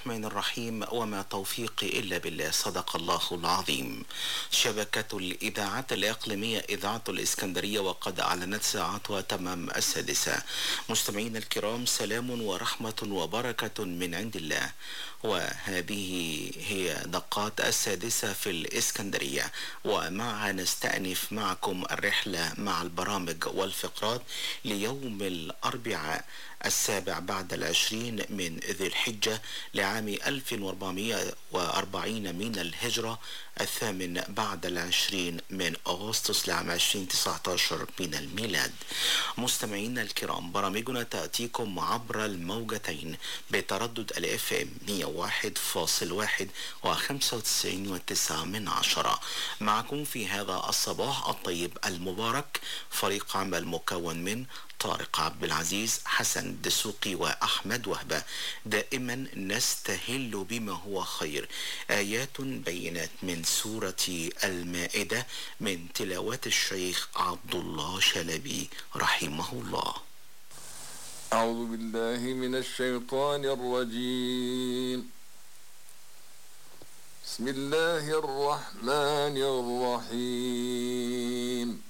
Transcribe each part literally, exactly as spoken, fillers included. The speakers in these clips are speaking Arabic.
الرحمن الرحيم، وما توفيقي إلا بالله، صدق الله العظيم. شبكة الإذاعات الإقليمية إذاعة الإسكندرية وقد أعلنت ساعتها تمام السادسة. مستمعين الكرام، سلام ورحمة وبركة من عند الله، وهذه هي دقات السادسة في الإسكندرية، ومعها نستأنف معكم الرحلة مع البرامج والفقرات ليوم الأربعاء السابع بعد العشرين من ذي الحجة لعام ألف وأربعمائة وأربعين من الهجرة، الثامن بعد العشرين من أغسطس لعام ألفين وتسعة عشر من الميلاد. مستمعينا الكرام، برامجنا تأتيكم عبر الموجتين بتردد الاف ام مئة وواحد فاصل واحد وخمسة وتسعين وتسعة من عشرة. معكم في هذا الصباح الطيب المبارك فريق عمل مكون من طارق عبد العزيز، حسن الدسوقي، وأحمد وهبة. دائما نستهل بما هو خير، آيات بينات من سورة المائدة من تلاوات الشيخ عبد الله شلبي رحمه الله. أعوذ بالله من الشيطان الرجيم. بسم الله الرحمن الرحيم.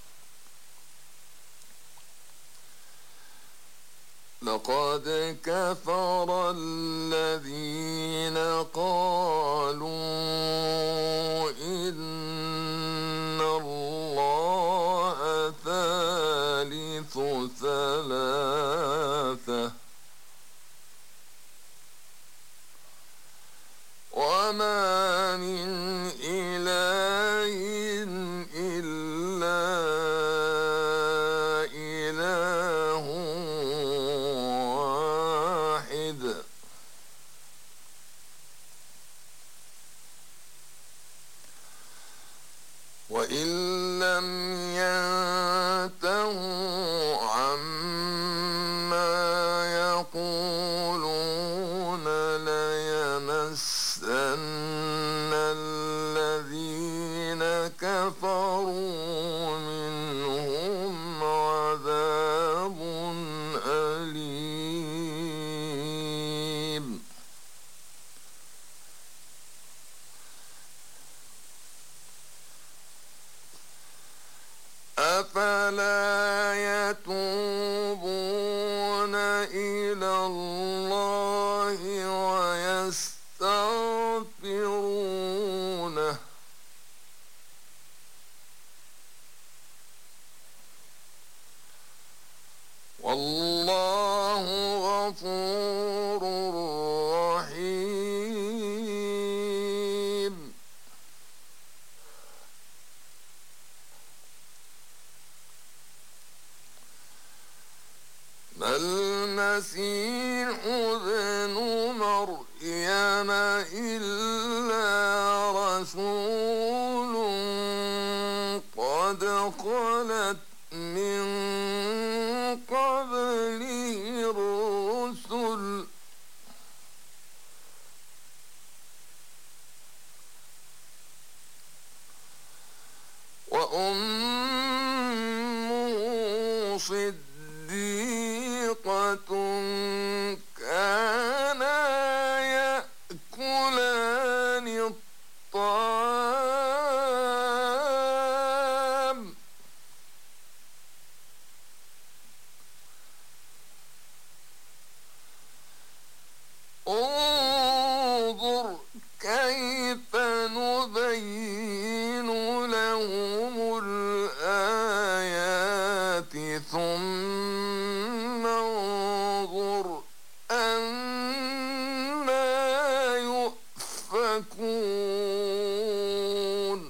لقد كفر الذين قالوا إن الله ثالث ثلاثة وما من إله إلا إله واحد وإن لم ينتهوا عما يقولون ليمسن الذين كفروا منهم عذاب أليم. أفلا يتوبون إلى الله ويستغفرونه والله غفور رحيم. ما المسيح ابن مريم إلا رسول قد خلت من قبله الرسل وأمه صديقة كانا يأكلان الطعام انظر كيف نبين لهم الآيات ثم انظر أنا يؤفكون.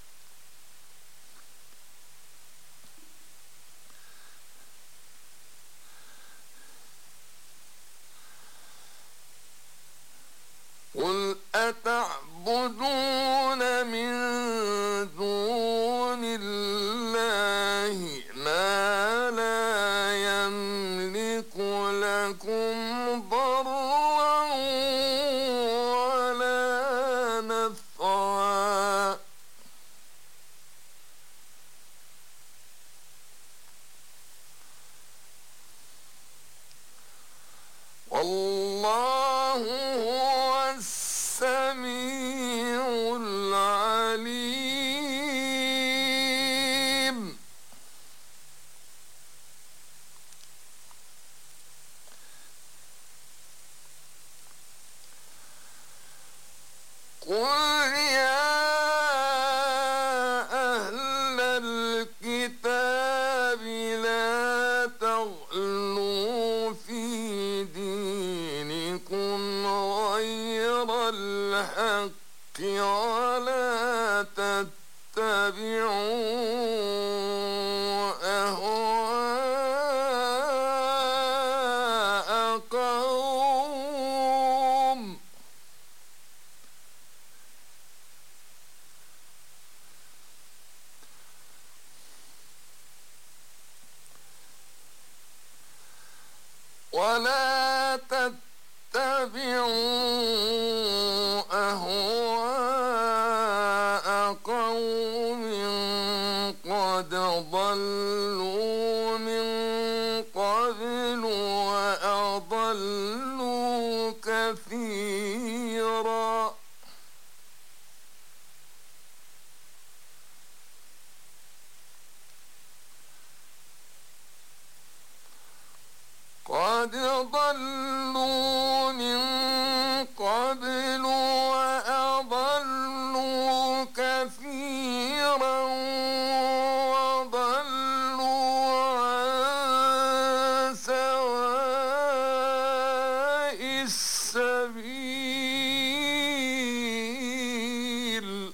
قل أتعبدون من دون الله ما لا يملك لكم ضرا ولا نفعا والله هو قل يا أهل الكتاب لا تغلوا في دينكم غير الحق ولا تتبعوا أهواء قوم ولا تتبعوا أهواء قوم قد ضلوا من قبل وأضلوا كثيرا قد ضلوا من قبل وأضلوا كثيرا وضلوا عن سواء السبيل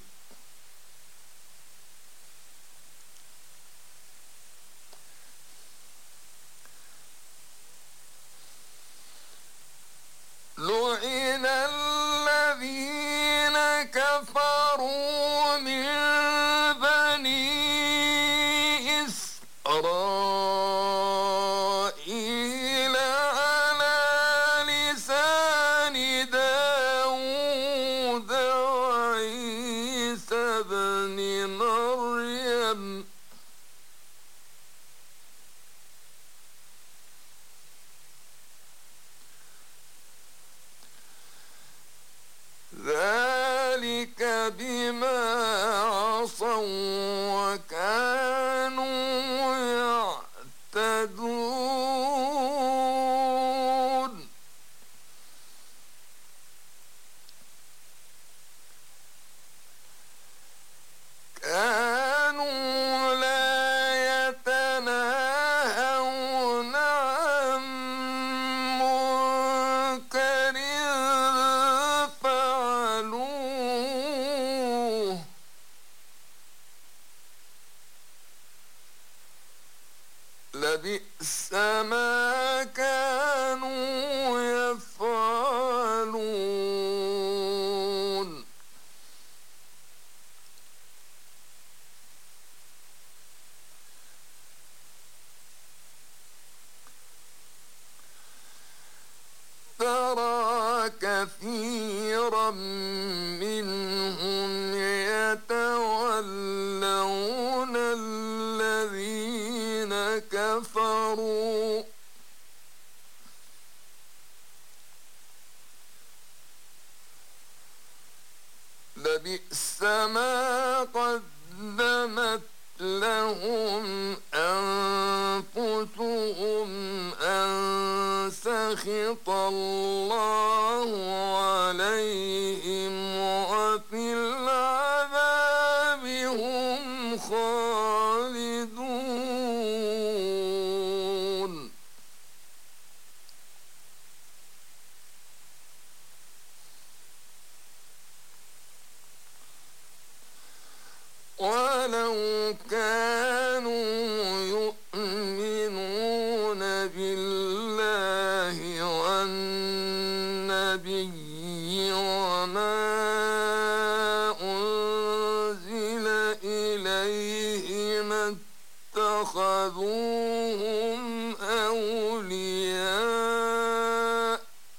لعن الذين كفروا من بني إسرائيل على لسان داود وعيسى بن مريم ذلك بما عصوا وكانوا يعتدون كانوا لا يتناهون عن منكر فعلوه لبئس ما كانوا يفعلون ترى كثيرا منهم يتولون الذين كفروا لبئس ما قدمت لهم أنفسهم أن سخط الله عليهم وفي العذاب هم خالدون ولو كانوا يؤمنون بالله والنبي وما أنزل إليه ما اتخذوهم أولياء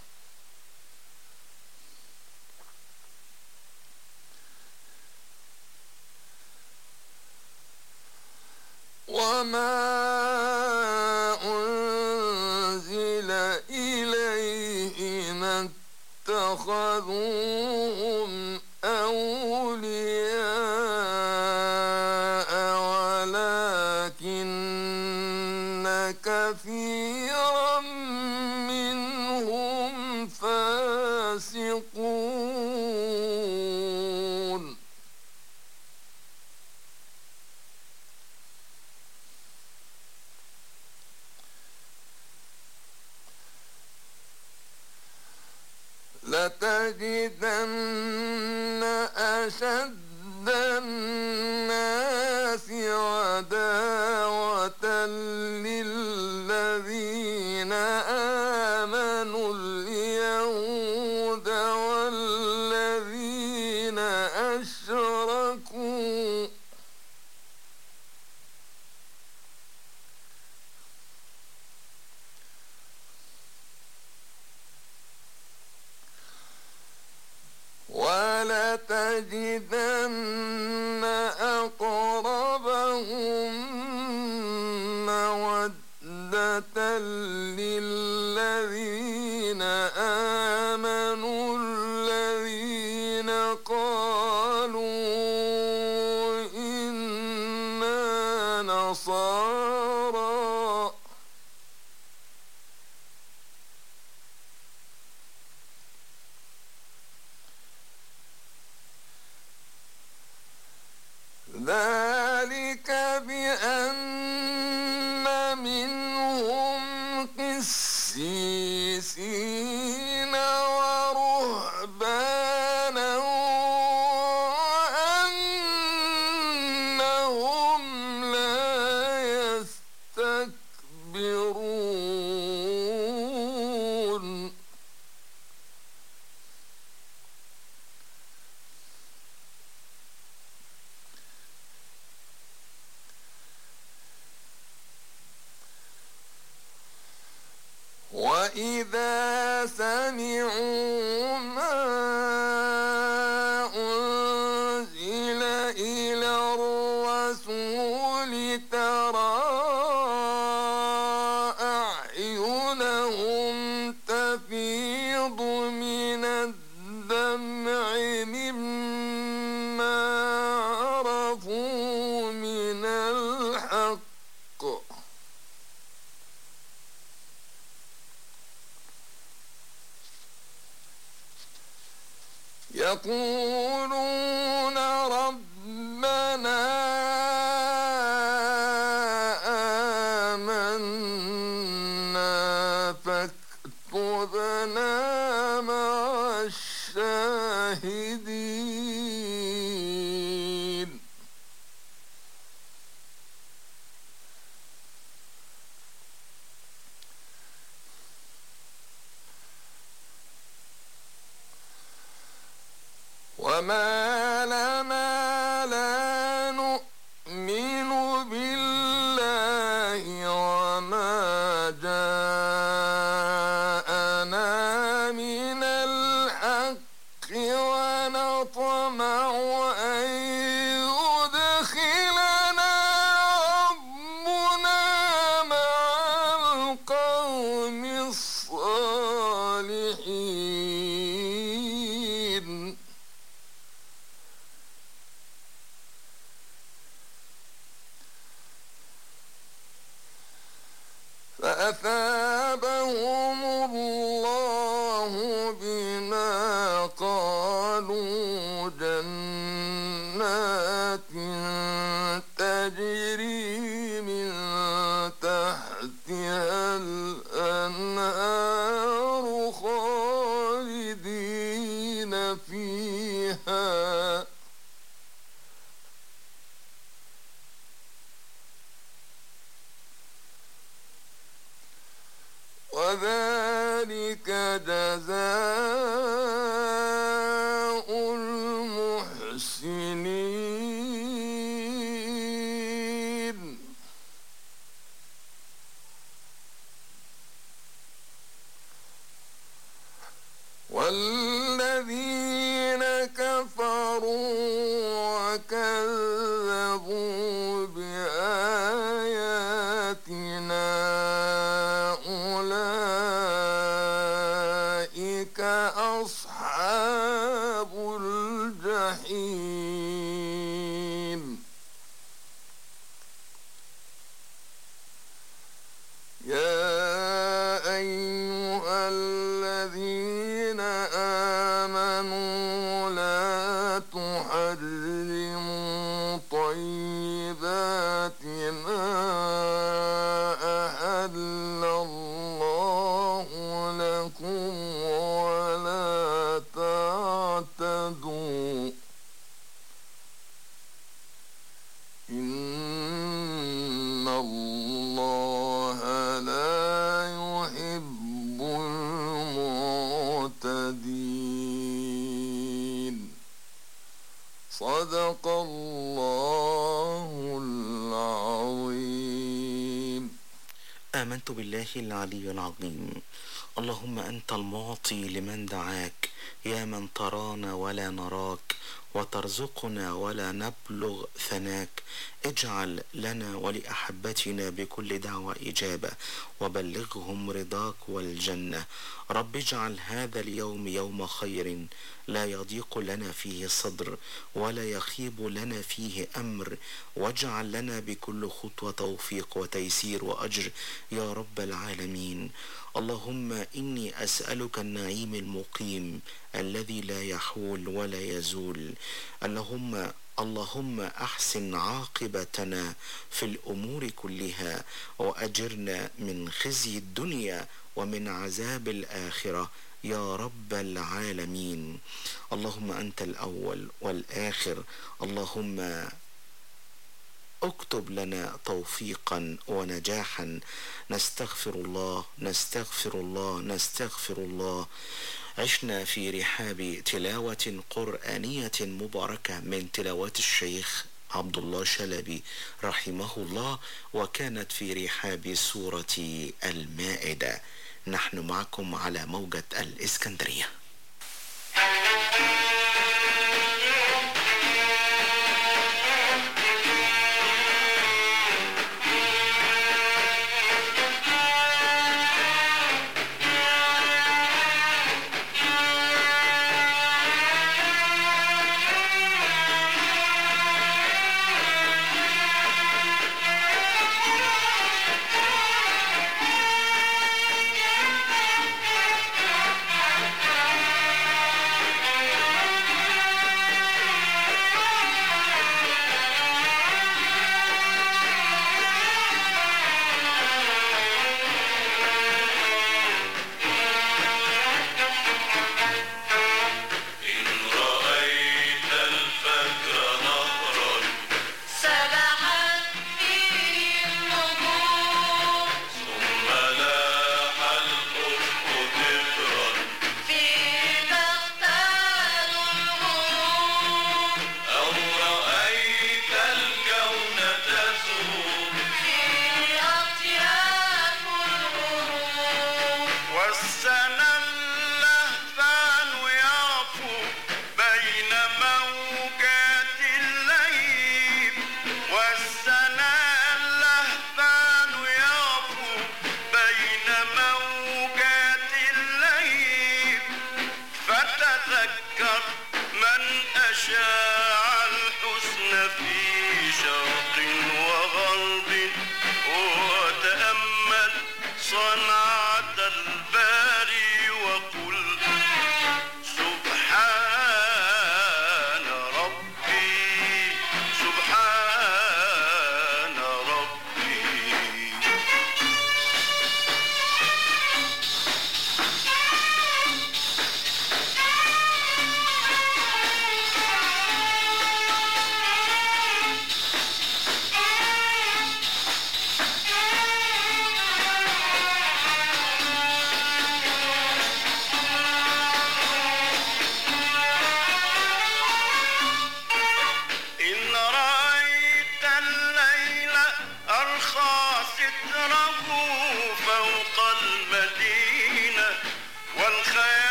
وما أنزل إليه ما اتخذوهم أولياء ولكن كثيرا منهم فاسقون لتجدن أشد الناس عداوة للذين آمنوا اليهود والذين أشركوا ولتجدن أقربهم مودة للذين آمنوا الذين قالوا إنا نصارى ذلك بأن منهم قسيسين ورهبانا وأنهم لا يستكبرون وإذا سمعوا ما أنزل إلى الرسول ترى أعينهم تفيض من الدمع مما عرفوا من الحق يقولون ربنا آمنا فاكتبنا مع الشاهدين وما لنا لا نؤمن بالله وما جاءنا من الحق ونطمع أن يدخلنا ربنا مع القوم الصالحين فأثابهم الله بما قالوا جنات تجري من تحتها الأنهار خالدين فيها وذلك جزاء المحسنين والذين كفروا وكذبوا بآياتنا أولئك أصحاب الجحيم يا أيها الذين آمنوا لا تحرموا طيبات ما أحل الله لكم ولا الله لا يحب المعتدين. صدق الله العظيم. آمنت بالله العلي العظيم. اللهم أنت المعطي لمن دعاك، يا من ترانا ولا نراك وترزقنا ولا نبلغ ثناك. اجعل لنا ولأحبتنا بكل دعوة إجابة، وبلغهم رضاك والجنة. رب اجعل هذا اليوم يوم خير، لا يضيق لنا فيه صدر ولا يخيب لنا فيه أمر، واجعل لنا بكل خطوة توفيق وتيسير وأجر يا رب العالمين. اللهم إني أسألك النعيم المقيم الذي لا يحول ولا يزول. اللهم اللهم أحسن عاقبتنا في الأمور كلها، وأجرنا من خزي الدنيا ومن عذاب الآخرة يا رب العالمين. اللهم أنت الأول والآخر. اللهم اكتب لنا توفيقا ونجاحا. نستغفر الله نستغفر الله نستغفر الله. عشنا في رحاب تلاوة قرآنية مباركة من تلاوات الشيخ عبد الله شلبي رحمه الله، وكانت في رحاب سورة المائدة. نحن معكم على موجة الإسكندرية.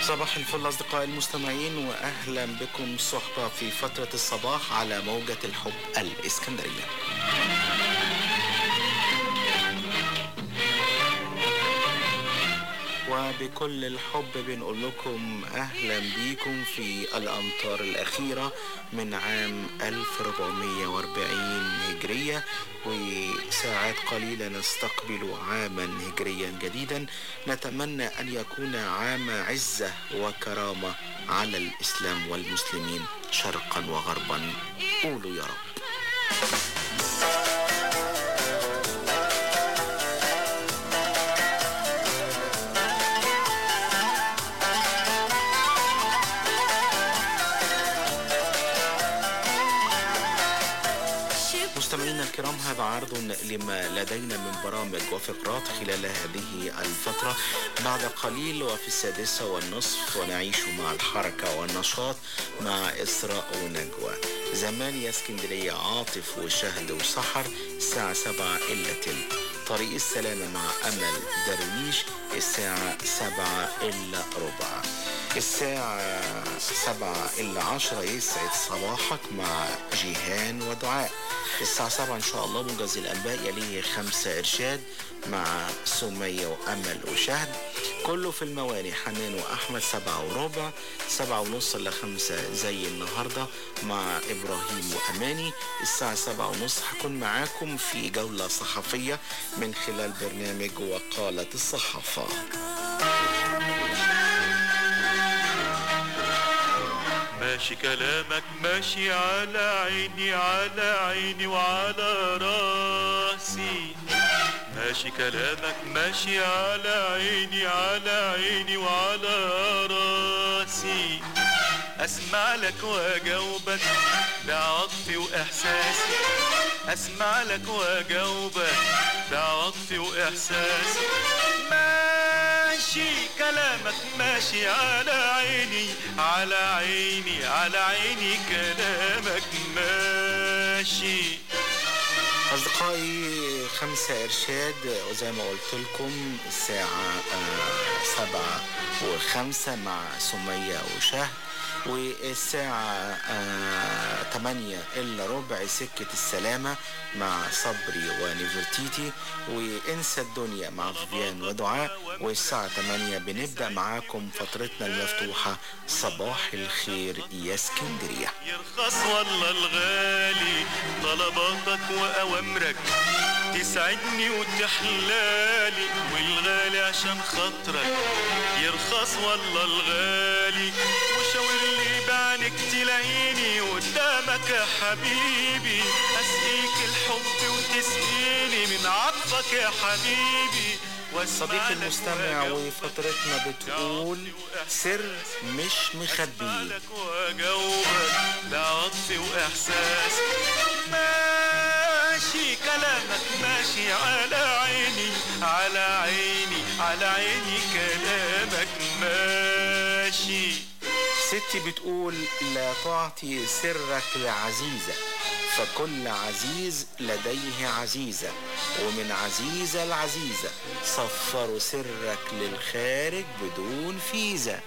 صباح الفل أصدقائي المستمعين، وأهلا بكم صحبة في فترة الصباح على موجة الحب الإسكندرية. وبكل الحب بنقول لكم أهلا بيكم في الأمطار الأخيرة من عام ألف وأربعمائة وأربعين هجرية، وساعات قليلة نستقبل عاما هجريا جديدا. نتمنى أن يكون عام عزة وكرامة على الإسلام والمسلمين شرقا وغربا. قولوا يا رب. مستمعينا الكرام، هذا عرض لما لدينا من برامج وفقرات خلال هذه الفترة. بعد قليل وفي السادسة والنصف ونعيش مع الحركة والنشاط مع إسراء ونجوى. زمان يا اسكندرية عاطف وشهد وسحر الساعة سبعة إلا تلت. طريق السلامة مع أمل درويش الساعة سبعة إلا ربع. الساعة سبعة إلا عشرة يسعد صباحك مع جيهان ودعاء. الساعة سبعة إن شاء الله موجز الأنباء، يليه خمسة إرشاد مع سمية وأمل وشهد. كله في المواني حنان وأحمد سبعة وربع. سبعة ونص إلا خمسة زي النهاردة مع إبراهيم وأماني. الساعة سبعة ونص هكون معاكم في جولة صحفية من خلال برنامج وقالة الصحافة. ماشي كلامك ماشي على عيني على عيني وعلى راسي. ماشي كلامك ماشي على عيني على عيني وعلى راسي. اسمع لك واجاوبك بعطفي واحساسي. اسمع لك واجاوبك بعطفي واحساسي. ماشي كلامك ماشي على عيني على عيني على عيني كلامك ماشي. أصدقائي خمسة إرشاد وزي ما قلت لكم الساعة آه سبعة وخمسة مع سمية وشهد. والساعة آه تمانية إلا ربع سكة السلامة مع صبري ونيفرتيتي. وانسى الدنيا مع فيفيان ودعاء. والساعة تمانية بنبدأ معاكم فترتنا المفتوحة صباح الخير يا اسكندرية. يرخص والله الغالي طلباتك وأوامرك تسعدني وتحلالي، والغالي عشان خاطرك يرخص والله الغالي. وشاور لي بعينك تلاقيني قدامك يا حبيبي، اسقيك الحب وتسقيني من عطفك يا حبيبي. صديقي المستمع، وفترتنا بتقول سر مش مخبيه. واجاوبك بعطفي واحساس. ماشي كلامك ماشي على عيني على عيني على عيني كلامك ماشي. ستي بتقول لا تعطي سرك لعزيزة، فكل عزيز لديه عزيزة، ومن عزيزة العزيزة صفروا سرك للخارج بدون فيزة.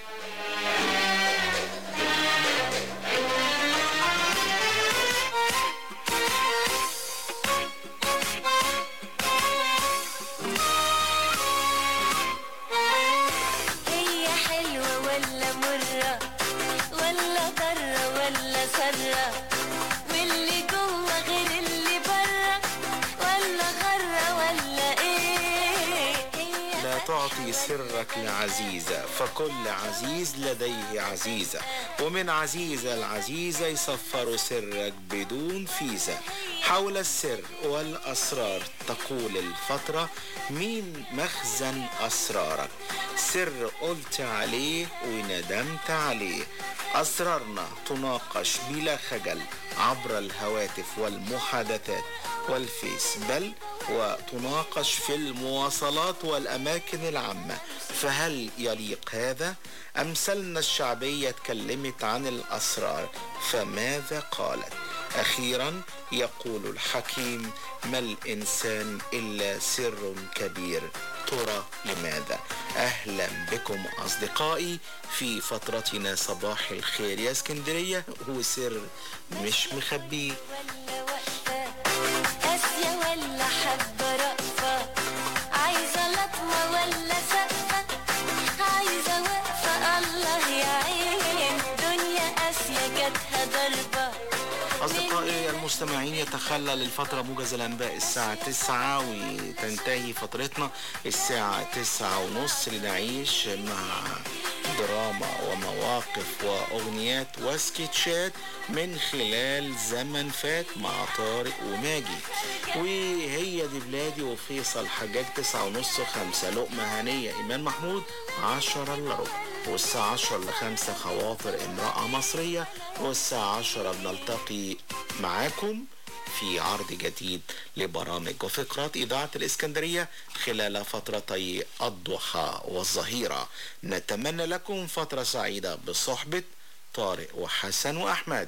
هي حلوة ولا مرة ولا ضرة ولا سرة، واللي جوه غير اللي بره، ولا غرة ولا ايه. لا تعطي سرك لعزيزة، فكل عزيز لديه عزيزة، ومن عزيزة العزيزة يصفروا سرك بدون فيزة. حول السر والأسرار تقول الفترة مين مخزن أسرارك. سر قلت عليه وندمت عليه. أسرارنا تناقش بلا خجل عبر الهواتف والمحادثات والفيس، بل وتناقش في المواصلات والأماكن العامة. فهل يليق هذا؟ أمثالنا الشعبية اتكلمت عن الأسرار، فماذا قالت؟ أخيرا يقول الحكيم: ما الإنسان إلا سر كبير ترى لماذا؟ أهلا بكم أصدقائي في فترتنا صباح الخير يا اسكندرية. هو سر مش مخبيه، ولا وقفة قاسية ولا حبة رأفة، عايزة لطمة ولا سقفة، عايزة وقفة الله يعين، دنيا قاسية جاتها ضربة. أصدقائي المستمعين، يتخلل الفترة موجز الأنباء الساعة تسعة وتنتهي فترتنا الساعة تسعة ونص لنعيش مع دراما ومواقف وأغنيات وسكتشات من خلال زمن فات مع طارق وماجي. وهي دي بلادي وفيصل حجاج تسعة ونص خمسة، لقمة هنية إيمان محمود عشرة إلا ربع، والساعة عشرة لخمسة خواطر امرأة مصرية، والساعة عشرة بنلتقي معاكم في عرض جديد لبرامج وفقرات إذاعة الإسكندرية خلال فترتي الضحى والظهيرة. نتمنى لكم فترة سعيدة بصحبة طارق وحسن وأحمد.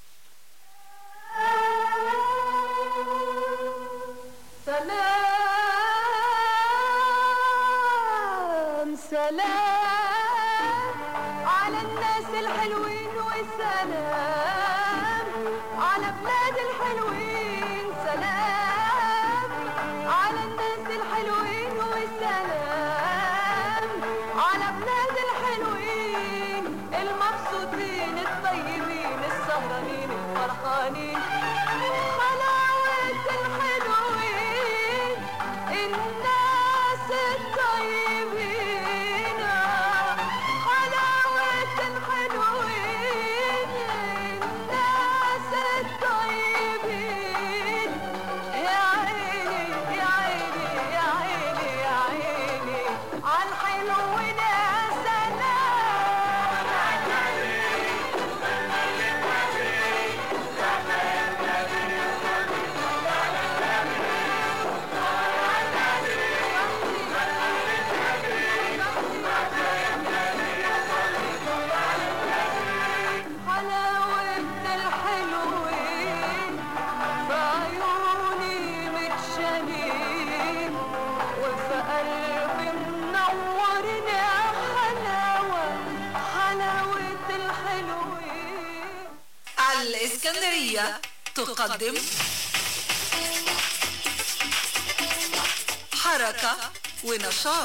سلام سلام على الناس الحلوين، والسلام على بلاد الحلوين، سلام على الناس الحلوين، والسلام على بلاد الحلوين، المبسوطين الطيبين السهرانين الفرحانين، حلاوة الحلوين الناس الطيبين، حلاوة الحلوين الناس الطيبين، يا عيني يا عيني يا عيني يا عيني عالحلوين يا حلاوة الحلوين في عيوني متشالين، وفي قلبي منورين، يا حلاوة حلاوة الحلوين. الإسكندرية تقدم حركة ونشاط،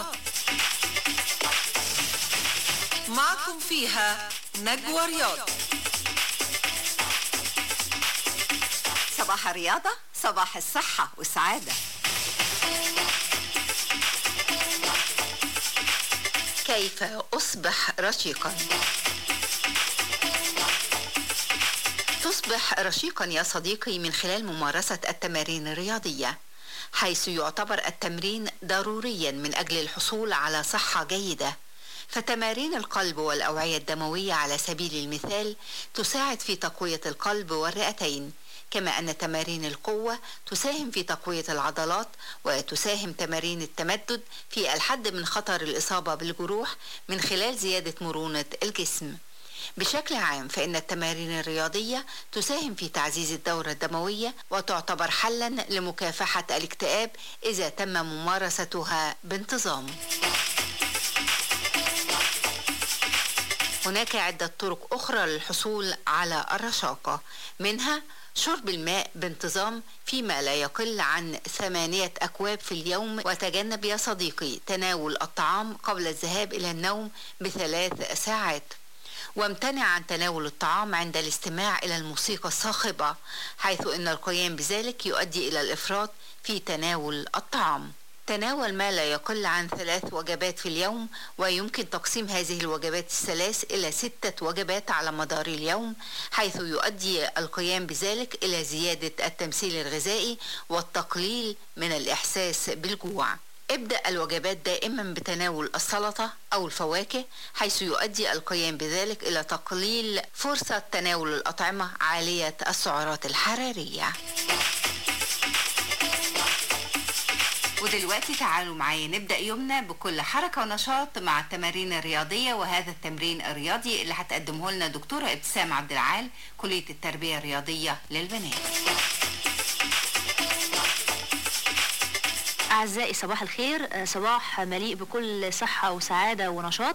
معكم فيها نجوى رياض. صباح الرياضة، صباح الصحة والسعادة. كيف أصبح رشيقا؟ تصبح رشيقا يا صديقي من خلال ممارسة التمارين الرياضية، حيث يعتبر التمرين ضروريا من أجل الحصول على صحة جيدة. فتمارين القلب والأوعية الدموية على سبيل المثال تساعد في تقوية القلب والرئتين، كما أن تمارين القوة تساهم في تقوية العضلات، وتساهم تمارين التمدد في الحد من خطر الإصابة بالجروح من خلال زيادة مرونة الجسم. بشكل عام فإن التمارين الرياضية تساهم في تعزيز الدورة الدموية، وتعتبر حلا لمكافحة الاكتئاب إذا تم ممارستها بانتظام. هناك عدة طرق أخرى للحصول على الرشاقة، منها شرب الماء بانتظام فيما لا يقل عن ثمانية أكواب في اليوم، وتجنب يا صديقي تناول الطعام قبل الذهاب إلى النوم بثلاث ساعات، وامتنع عن تناول الطعام عند الاستماع إلى الموسيقى الصاخبة، حيث إن القيام بذلك يؤدي إلى الإفراط في تناول الطعام. تناول ما لا يقل عن ثلاث وجبات في اليوم، ويمكن تقسيم هذه الوجبات الثلاث إلى ستة وجبات على مدار اليوم، حيث يؤدي القيام بذلك إلى زيادة التمثيل الغذائي والتقليل من الإحساس بالجوع. ابدأ الوجبات دائما بتناول السلطة أو الفواكه، حيث يؤدي القيام بذلك إلى تقليل فرصة تناول الأطعمة عالية السعرات الحرارية. ودلوقتي تعالوا معايا نبدأ يومنا بكل حركة ونشاط مع التمارين الرياضية، وهذا التمرين الرياضي اللي هتقدمه لنا دكتورة ابتسام عبد العال، كلية التربية الرياضية للبنات. أعزائي صباح الخير، آه، صباح مليء بكل صحة وسعادة ونشاط.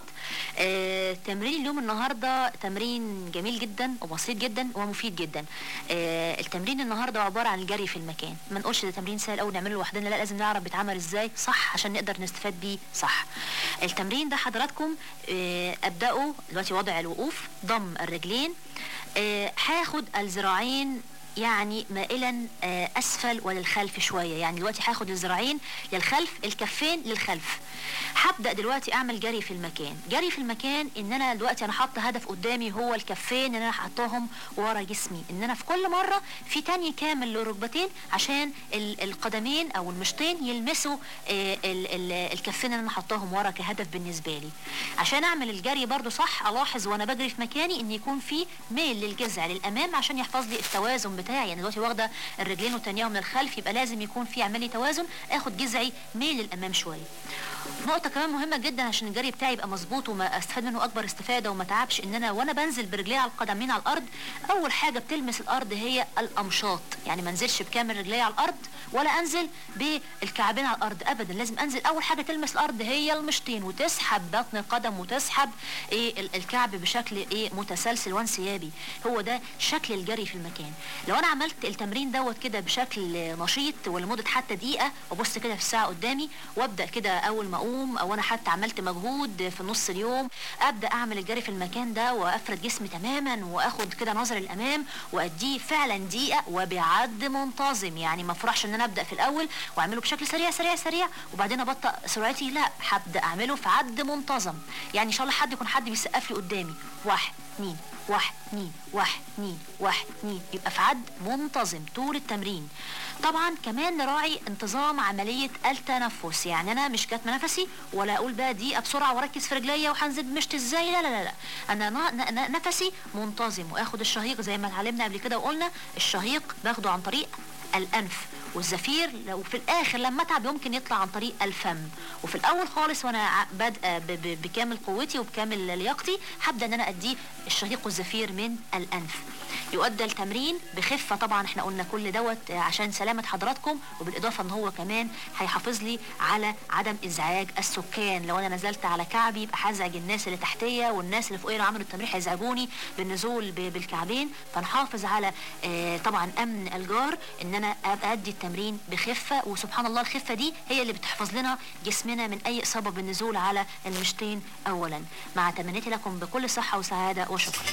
آه، تمرين اليوم النهاردة تمرين جميل جدا وبسيط جدا ومفيد جدا. آه، التمرين النهاردة عبارة عن الجري في المكان. ما نقولش ده تمرين سهل أوي نعمله لوحدنا، لا، لازم نعرف بيتعمل ازاي صح عشان نقدر نستفاد بيه صح. التمرين ده حضراتكم آه، أبدأوا دلوقتي وضع الوقوف، ضم الرجلين، آه، هاخد الذراعين يعني مائلا آه، اسفل وللخلف شويه، يعني دلوقتي هاخد الذراعين للخلف، الكفين للخلف. هبدا دلوقتي اعمل جري في المكان. جري في المكان ان انا دلوقتي انا حاطه هدف قدامي هو الكفين، ان انا حاطاهم ورا جسمي، ان انا في كل مره في تاني كامل للركبتين عشان ال- القدمين او المشطين يلمسوا آه، ال- ال- الكفين اللي انا حاطاهم ورا كهدف بالنسبه لي. عشان اعمل الجري برضو صح الاحظ وانا بجري في مكاني ان يكون في ميل للجذع للامام عشان يحفظ لي التوازن بتاعي. يعني دلوقتي واخده الرجلين والتانية من الخلف، يبقى لازم يكون في عملي توازن، اخد جذعي ميل للامام شويه. نقطة كمان مهمة جدا عشان الجري بتاعي يبقى مظبوط وما استفاد منه اكبر استفادة وما تعبش، ان انا وانا بنزل برجلي على القدمين على الارض، اول حاجة بتلمس الارض هي الامشاط. يعني ما انزلش بكامل رجلي على الارض ولا انزل بالكعبين على الارض ابدا، لازم انزل اول حاجة تلمس الارض هي المشطين، وتسحب بطن القدم وتسحب ايه ال- الكعب بشكل ايه متسلسل وانسيابي. هو ده شكل الجري في المكان. لو انا عملت التمرين دوت كده بشكل نشيط ولمدة حتى دقيقة، وابص كده في الساعة قدامي وابدا كده اول ما اقوم او انا حتى عملت مجهود في نص اليوم، ابدا اعمل الجري في المكان ده وافرد جسمي تماما واخد كده نظر الامام واديه فعلا دقيقه وبعد منتظم. يعني ما افرحش ان انا ابدا في الاول واعمله بشكل سريع سريع سريع وبعدين ابطأ سرعتي، لا، هبدا اعمله في عد منتظم. يعني ان شاء الله حد يكون حد بيسقف لي قدامي، واحد اتنين واحد اتنين واحد اتنين واحد اتنين، يبقى في عد منتظم طول التمرين. طبعا كمان نراعي انتظام عملية التنفس، يعني انا مش كاتمه نفسي ولا اقول بقى دقيقة بسرعة واركز في رجليا وهنزل بمشط ازاي، لا لا لا لا، انا ن- ن- نفسي منتظم، واخد الشهيق زي ما اتعلمنا قبل كده وقلنا الشهيق باخده عن طريق الانف، والزفير لو في الاخر لما اتعب يمكن يطلع عن طريق الفم. وفي الاول خالص وانا ع- بادئه ب- ب- بكامل قوتي وبكامل لياقتي هبدا ان انا اديه الشهيق والزفير من الانف. يؤدى التمرين بخفه، طبعا احنا قلنا كل دوت عشان سلامه حضراتكم، وبالاضافه ان هو كمان هيحافظ لي على عدم ازعاج السكان. لو انا نزلت على كعبي يبقى هزعج الناس اللي تحتيه، والناس اللي فوقيه لو عملوا التمرين هيزعجوني بالنزول ب- بالكعبين. فنحافظ على آه طبعا امن الجار، ان انا ابقى ادي التمرين بخفه، وسبحان الله الخفه دي هي اللي بتحفظ لنا جسمنا من اي اصابه بالنزول على المشطين اولا. مع تمنيتي لكم بكل صحه وسعاده وشكرا.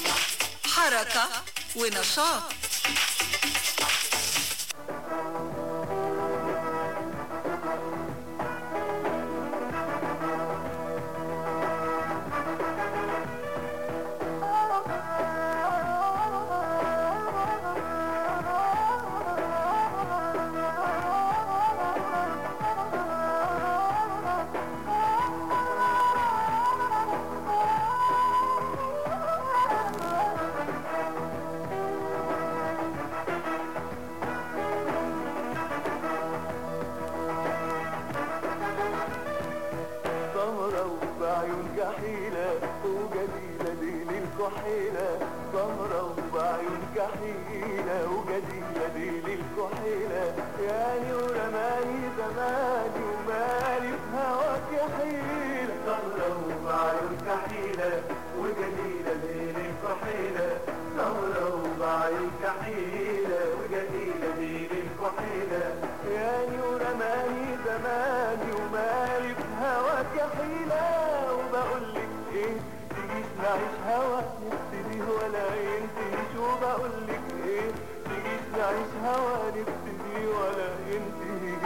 حركة ونشاط. سمرة وبعيون كحيلة وجديلة ليل الكحيلة، سمرة وبعيون كحيلة وجديلة ليل الكحيلة، يعني ورماني زماني ومالي في هواك حيلة. سمرة وبعيون كحيلة وجديلة ليل الكحيلة، سمرة وبعيون كحيلة وجديلة ليل الكحيلة، يعني ورماني زماني ومالي في هواك حيلة. وبقولك ايه تجيش نعيش هوا نبتدي ولا ينتهيش، وبقولك ايه تجيش نعيش هوا نبتدي ولا ينتهيش.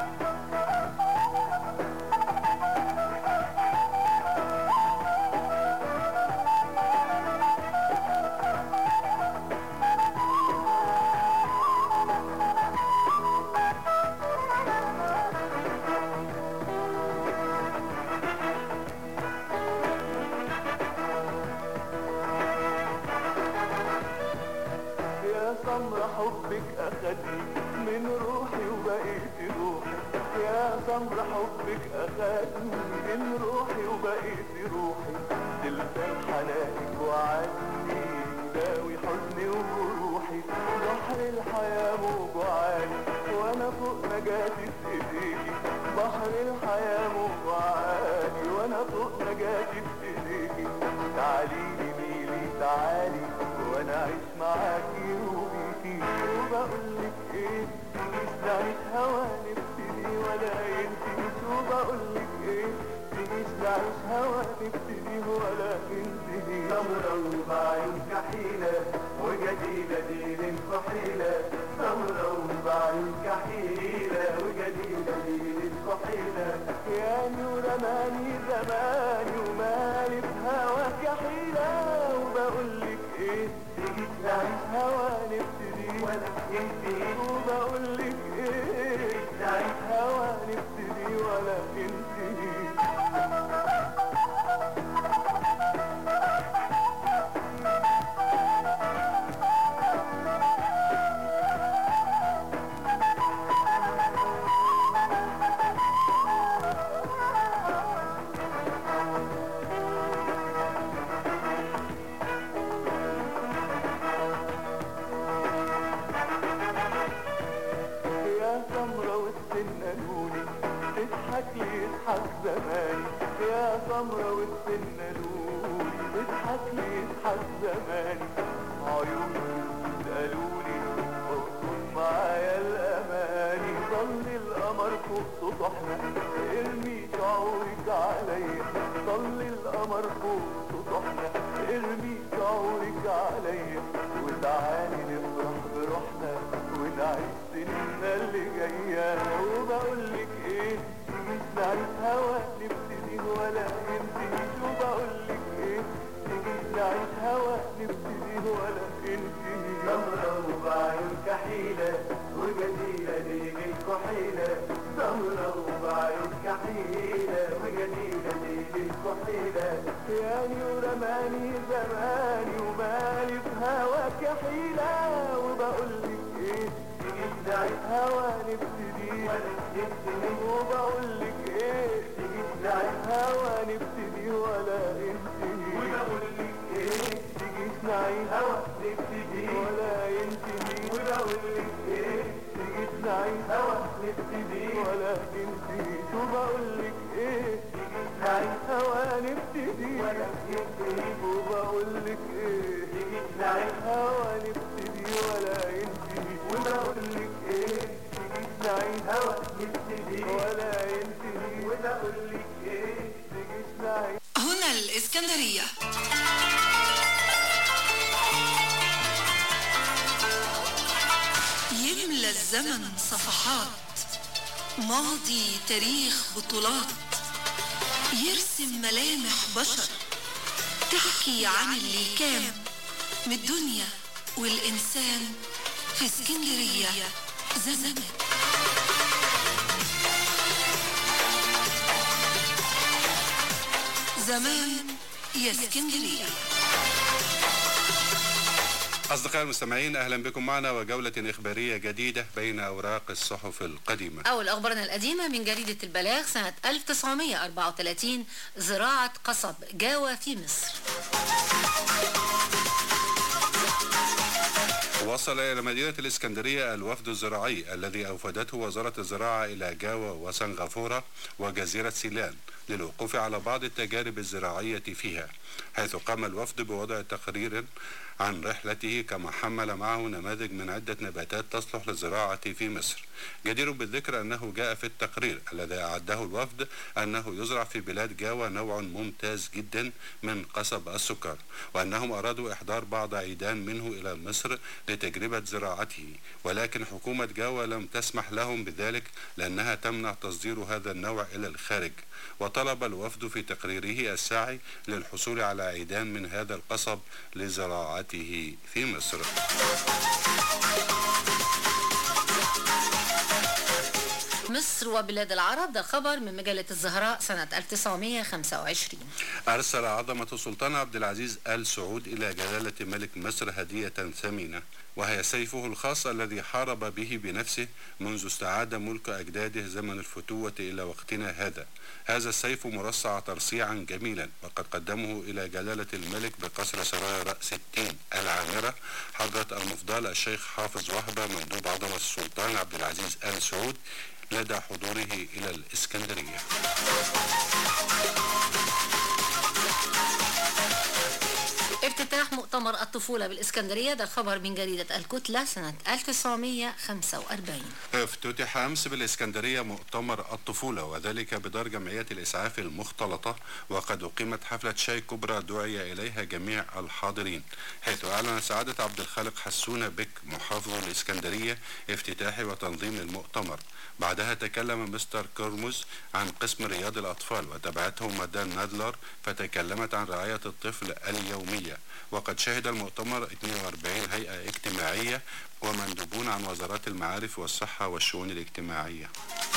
يا سمرة حبك أخدني من روحي وبقيت روحي، يا سمرة حبك أخدني من روحي وبقيت روحي، تلزم حنانك وعدني يداوي حزني وجروحي. بحر الحياة موج عالي وانا فوق نجاتي في ايديكي. بحر الحياة موج عالي وانا فوق نجاتي في ايديكي. تعاليلي ميلي تعالي وانا عايش معاكي وبيكي. وبقولك ايه تجيش نعيش هوا نبتدي ولا ينتهيش. وبقولك ايه تجيش نعيش هوا نبتدي ولا ينتهي. سمرة وبعيون كحيلة وجديدة دين الكحيلة. سمرة وبعيون كحيلة وجديدة دين الكحيلة. يا نور ماني زماني ومالي بهواك حيلة. وبقولك ايه تجيش نعيش هوا نبتدي ولا ينتهي. وبقولك ايه نعيش هوا نبتدي ولا ينتهي. يضحك زماني يا سمرة والسنالوني. تضحك لي يضحك زماني. عيوني يسألوني اقصد معايا الأماني. ظل القمر فوق سطحنا ارمي شعورك عليا. ظل القمر فوق سطحنا ارمي شعورك عليا. وتعالي نفرح بروحنا ونعيش سنيننا اللي جاية. وبقولك ايه تجيش نعيش هوا نبتدي ولا ينتهيش. وبقولك ايه تجيش نعيش هوا نبتدي ولا ينتهي. سمرة وبعيون كحيلة وجديدة دين الكحيلة. سمرة وبعيون كحيلة وجديدة دين الكحيلة. يا نور ماني زماني ومالي بهواك حيلة. وبقولك ايه تجيش نعيش هوا نبتدي ولا ينتهي. وبقولك ايه تجيش نعيش هوا نبتدي ولا ينتهي. وبقولك ايه تجيش نعيش هوا نبتدي ولا ينتهي. وبقولك ايه تجيش نعيش هوا نبتدي ولا ينتهي. وبقولك ايه تجيش نعيش هوا نبتدي ولا ينتهي. وبقولك ايه تجيش نعيش هوا نبتدي ولا ينتهي. وبقولك ايه تجيش نعيش هوا نبتدي ولا ينتهي. وبقولك ايه تجيش نعيش. هنا الإسكندرية. يملى الزمن صفحات ماضي تاريخ بطولات. يرسم ملامح بشر تحكي عن اللي كان من الدنيا والإنسان في اسكندرية زمان. زمان يا اسكندرية. أصدقائي المستمعين، أهلا بكم معنا وجولة إخبارية جديدة بين أوراق الصحف القديمة. أول أخبارنا القديمة من جريدة البلاغ سنة ألف وتسعمائة وأربعة وثلاثين. زراعة قصب جاوة في مصر. وصل إلى مدينة الإسكندرية الوفد الزراعي الذي أوفدته وزارة الزراعة إلى جاوة وسنغافورة وجزيرة سيلان للوقوف على بعض التجارب الزراعية فيها، حيث قام الوفد بوضع تقرير عن رحلته كما حمل معه نماذج من عدة نباتات تصلح للزراعة في مصر. جدير بالذكر أنه جاء في التقرير الذي أعده الوفد أنه يزرع في بلاد جاوة نوع ممتاز جدا من قصب السكر، وأنهم أرادوا إحضار بعض عيدان منه إلى مصر لتجربة زراعته، ولكن حكومة جاوة لم تسمح لهم بذلك لأنها تمنع تصدير هذا النوع إلى الخارج. وطلب الوفد في تقريره السعي للحصول على عيدان من هذا القصب لزراعته في مصر. مصر وبلاد العرب، ده خبر من مجلة الزهراء سنة ألف وتسعمائة وخمسة وعشرين. أرسل عظمة السلطان عبد العزيز آل سعود إلى جلالة ملك مصر هدية ثمينة، وهي سيفه الخاص الذي حارب به بنفسه منذ استعاد ملك أجداده زمن الفتوة إلى وقتنا هذا. هذا السيف مرصع ترصيعا جميلا، وقد قدمه إلى جلالة الملك بقصر سرايا رأس التين العامرة حضرة المفضال الشيخ حافظ وهبة مندوب عظمة السلطان عبد العزيز آل سعود لدى حضوره إلى الإسكندرية. افتتاح مؤتمر الطفولة بالإسكندرية، ده الخبر من جريدة الكتلة سنة ألف وتسعمائة وخمسة وأربعين. افتتح أمس بالإسكندرية مؤتمر الطفولة، وذلك بدار جمعية الإسعاف المختلطة، وقد أقيمت حفلة شاي كبرى دعي إليها جميع الحاضرين، حيث أعلن سعادة عبد الخالق حسونة بك محافظ الإسكندرية افتتاح وتنظيم المؤتمر. بعدها تكلم مستر كرمز عن قسم رياض الأطفال، وتبعته مدام نادلر فتكلمت عن رعاية الطفل اليومية. وقد شهد المؤتمر اثنين وأربعين هيئة اجتماعية ومندوبون عن وزارات المعارف والصحة والشؤون الاجتماعية.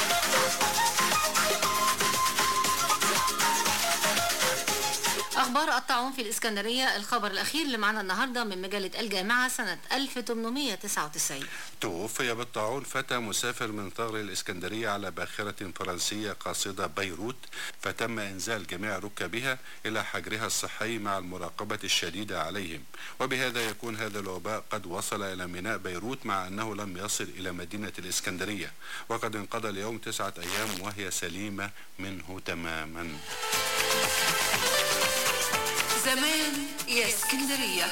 أخبار الطاعون في الإسكندرية، الخبر الأخير اللي معنا النهاردة من مجلة الجامعة سنة ألف وثمانمائة وتسعة وتسعين. توفي بالطاعون فتى مسافر من ثغر الإسكندرية على باخرة فرنسية قاصدة بيروت، فتم إنزال جميع ركابها إلى حجرها الصحي مع المراقبة الشديدة عليهم، وبهذا يكون هذا الوباء قد وصل إلى ميناء بيروت مع أنه لم يصل إلى مدينة الإسكندرية، وقد انقضى اليوم تسعة أيام وهي سليمة منه تماما. زمان يا اسكندرية.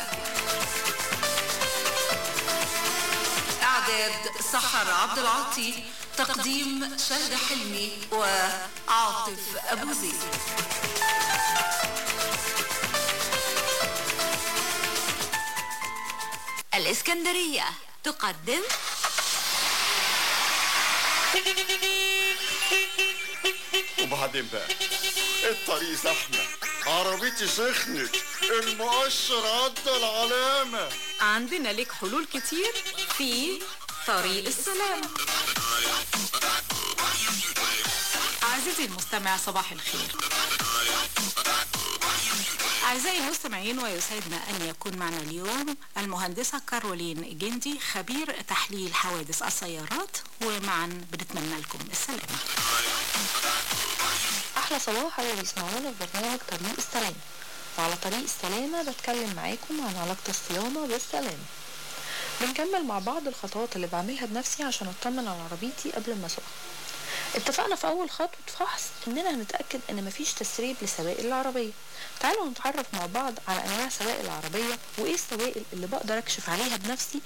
إعداد سحر عبد العاطي، تقديم شهد حلمي وعاطف أبو زيد. الإسكندرية تقدم وبعدين بقى الطريق زحمة، عربيتي سخنت، المؤشر عدى العلامة. عندنا لك حلول كتير في طريق السلام. عزيزي المستمع صباح الخير. أعزائي المستمعين، ويسعدنا أن يكون معنا اليوم المهندسة كارولين جندي خبير تحليل حوادث السيارات، ومعا بنتمنى لكم السلامة. أحلى صباح على اللي بيسمعونا في برنامج طريق السلام. وعلى طريق السلامة بتكلم معاكم عن علاقة الصيانة بالسلامة. بنكمل مع بعض الخطوات اللي بعملها بنفسي عشان اطمن على عربيتي قبل ما اسوقها. اتفقنا في أول خطوة فحص إننا هنتأكد إن مفيش تسريب لسوائل العربية. تعالوا نتعرف مع بعض على أنواع سوائل العربية وإيه السوائل اللي بقدر أكشف عليها بنفسي،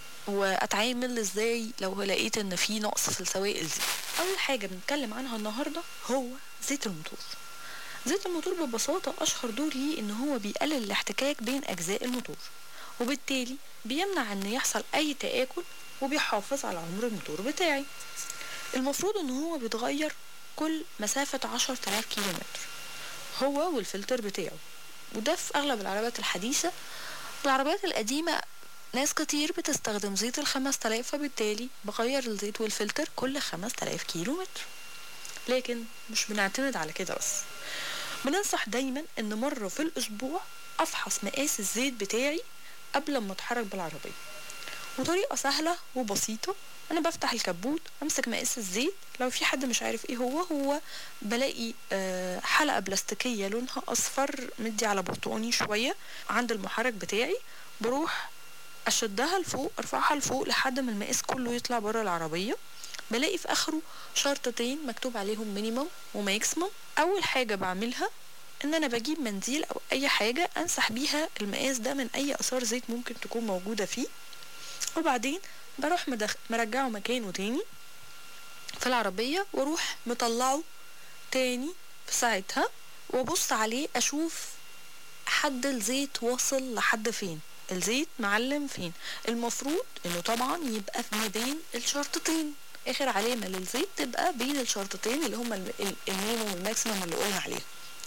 وأتعامل إزاي لو لقيت إن في نقص في السوائل دي. أول حاجة بنتكلم عنها النهاردة هو زيت الموتور. زيت الموتور ببساطة أشهر دور ليه إن هو بيقلل الاحتكاك بين أجزاء الموتور، وبالتالي بيمنع إن يحصل أي تآكل، وبيحافظ على عمر الموتور بتاعي. المفروض إن هو بيتغير كل مسافة عشر تلاف كيلومتر، هو والفلتر بتاعه، وده في أغلب العربيات الحديثة. العربيات القديمة ناس كتير بتستخدم زيت الخمس تلاف، فبالتالي بغير الزيت والفلتر كل خمس تلاف كيلومتر. لكن مش بنعتمد على كده بس، بننصح دايما ان مرة في الاسبوع افحص مقاس الزيت بتاعي قبل ما اتحرك بالعربية. وطريقة سهلة وبسيطة، انا بفتح الكبوت امسك مقاس الزيت، لو في حد مش عارف ايه هو هو بلاقي حلقة بلاستيكية لونها اصفر مدي على برتقاني شوية عند المحرك بتاعي، بروح اشدها لفوق، ارفعها لفوق لحد ما المقاس كله يطلع بره العربية. بلاقي في اخره شرطتين مكتوب عليهم مينيمم وماكسيمم. اول حاجة بعملها ان انا بجيب منديل او اي حاجة امسح بيها المقاس ده من اي اثار زيت ممكن تكون موجودة فيه، وبعدين بروح مدخ... مرجعه مكانه تاني في العربية، واروح مطلعه تاني في ساعتها، وابص عليه اشوف حد الزيت واصل لحد فين، الزيت معلم فين. المفروض انه طبعا يبقى في ميدان الشرطتين، اخر علامة للزيت تبقى بين الشرطتين اللي هما المينيموم والماكسيموم اللي قلنا عليهم،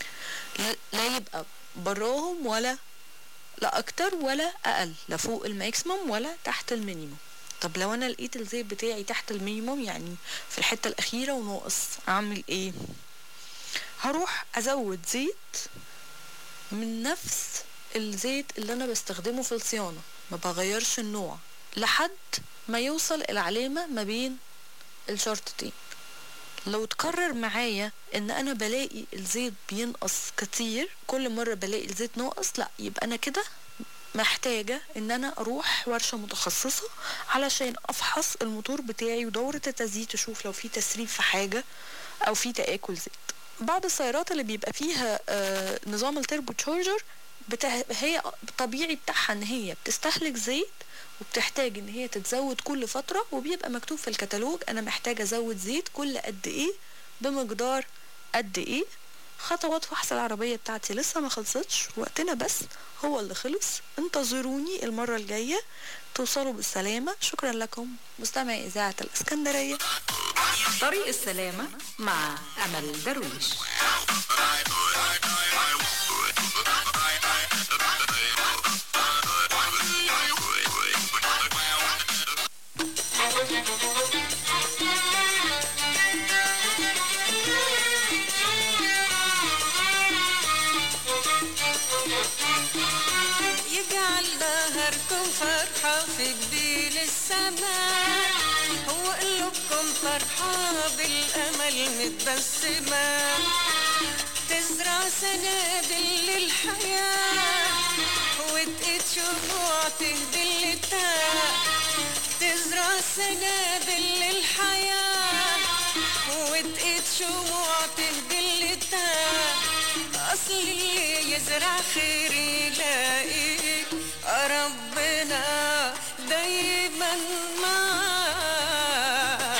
لا يبقى براهم ولا لا اكتر ولا اقل، لا فوق الماكسيموم ولا تحت المينيموم. طب لو انا لقيت الزيت بتاعي تحت المينيموم يعني في الحتة الاخيرة وناقص، اعمل ايه؟ هروح ازود زيت من نفس الزيت اللي انا بستخدمه في الصيانة، ما بغيرش النوع لحد ما يوصل العلامة ما بين الشرطتين. لو تكرر معايا ان انا بلاقي الزيت بينقص كتير، كل مرة بلاقي الزيت ناقص، لا يبقى انا كده محتاجة ان انا اروح ورشة متخصصة علشان افحص الموتور بتاعي ودورة التزييت، اشوف لو في تسريب في حاجة او في تآكل زيت. بعض السيارات اللي بيبقى فيها آه نظام التربو تشارجر بتا... هي الطبيعي بتاعها ان هي بتستهلك زيت وبتحتاج ان هي تتزود كل فترة، وبيبقى مكتوب في الكتالوج انا محتاجة ازود زيت كل قد ايه بمقدار قد ايه. خطوات فحص العربية بتاعتي لسه ما خلصتش، وقتنا بس هو اللي خلص. انتظروني المرة الجاية، توصلوا بالسلامة. شكرا لكم مستمعي اذاعة الاسكندرية. طريق السلامة مع أمل درويش. يجعل نهاركم فرحة في جبين السماء، هو قلوبكم فرحة بالأمل متبسمة، تزرع سنابل للحياة وتقيد شموع تهدي اللتاء، تزرع سنابل للحياة وتقيد شموع تهدي اللتاء، أصل اللي يزرع خير يلاقي ربنا دايما معاه.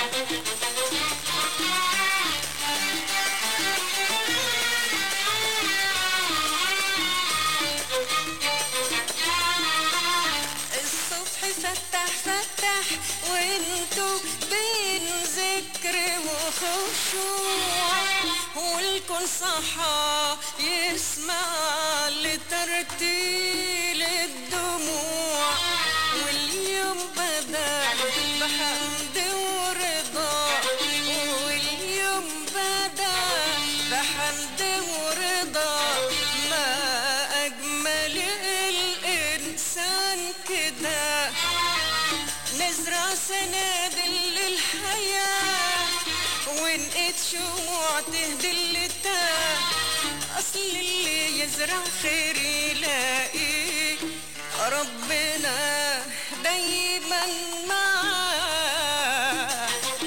الصبح فتح فتح وانتو بين ذكر وخشوع، والكل صحى يسمع لترتيل الدموع، واليوم بدا بحمد ورضا، واليوم بدا بحمد ورضا، ما أجمل الإنسان كده، نزرع سنابل للحياة ونقيد شموع تهدي اللتاء، أصل اللي يزرع خير يلاقي ربنا دايما معاه.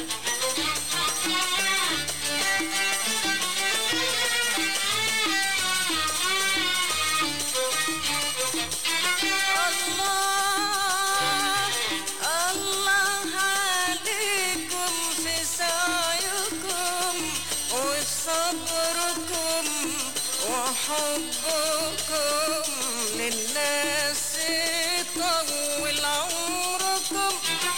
الله الله عليكم في سعيكم وفي صبركم وحبكم للناس يطول عمركم.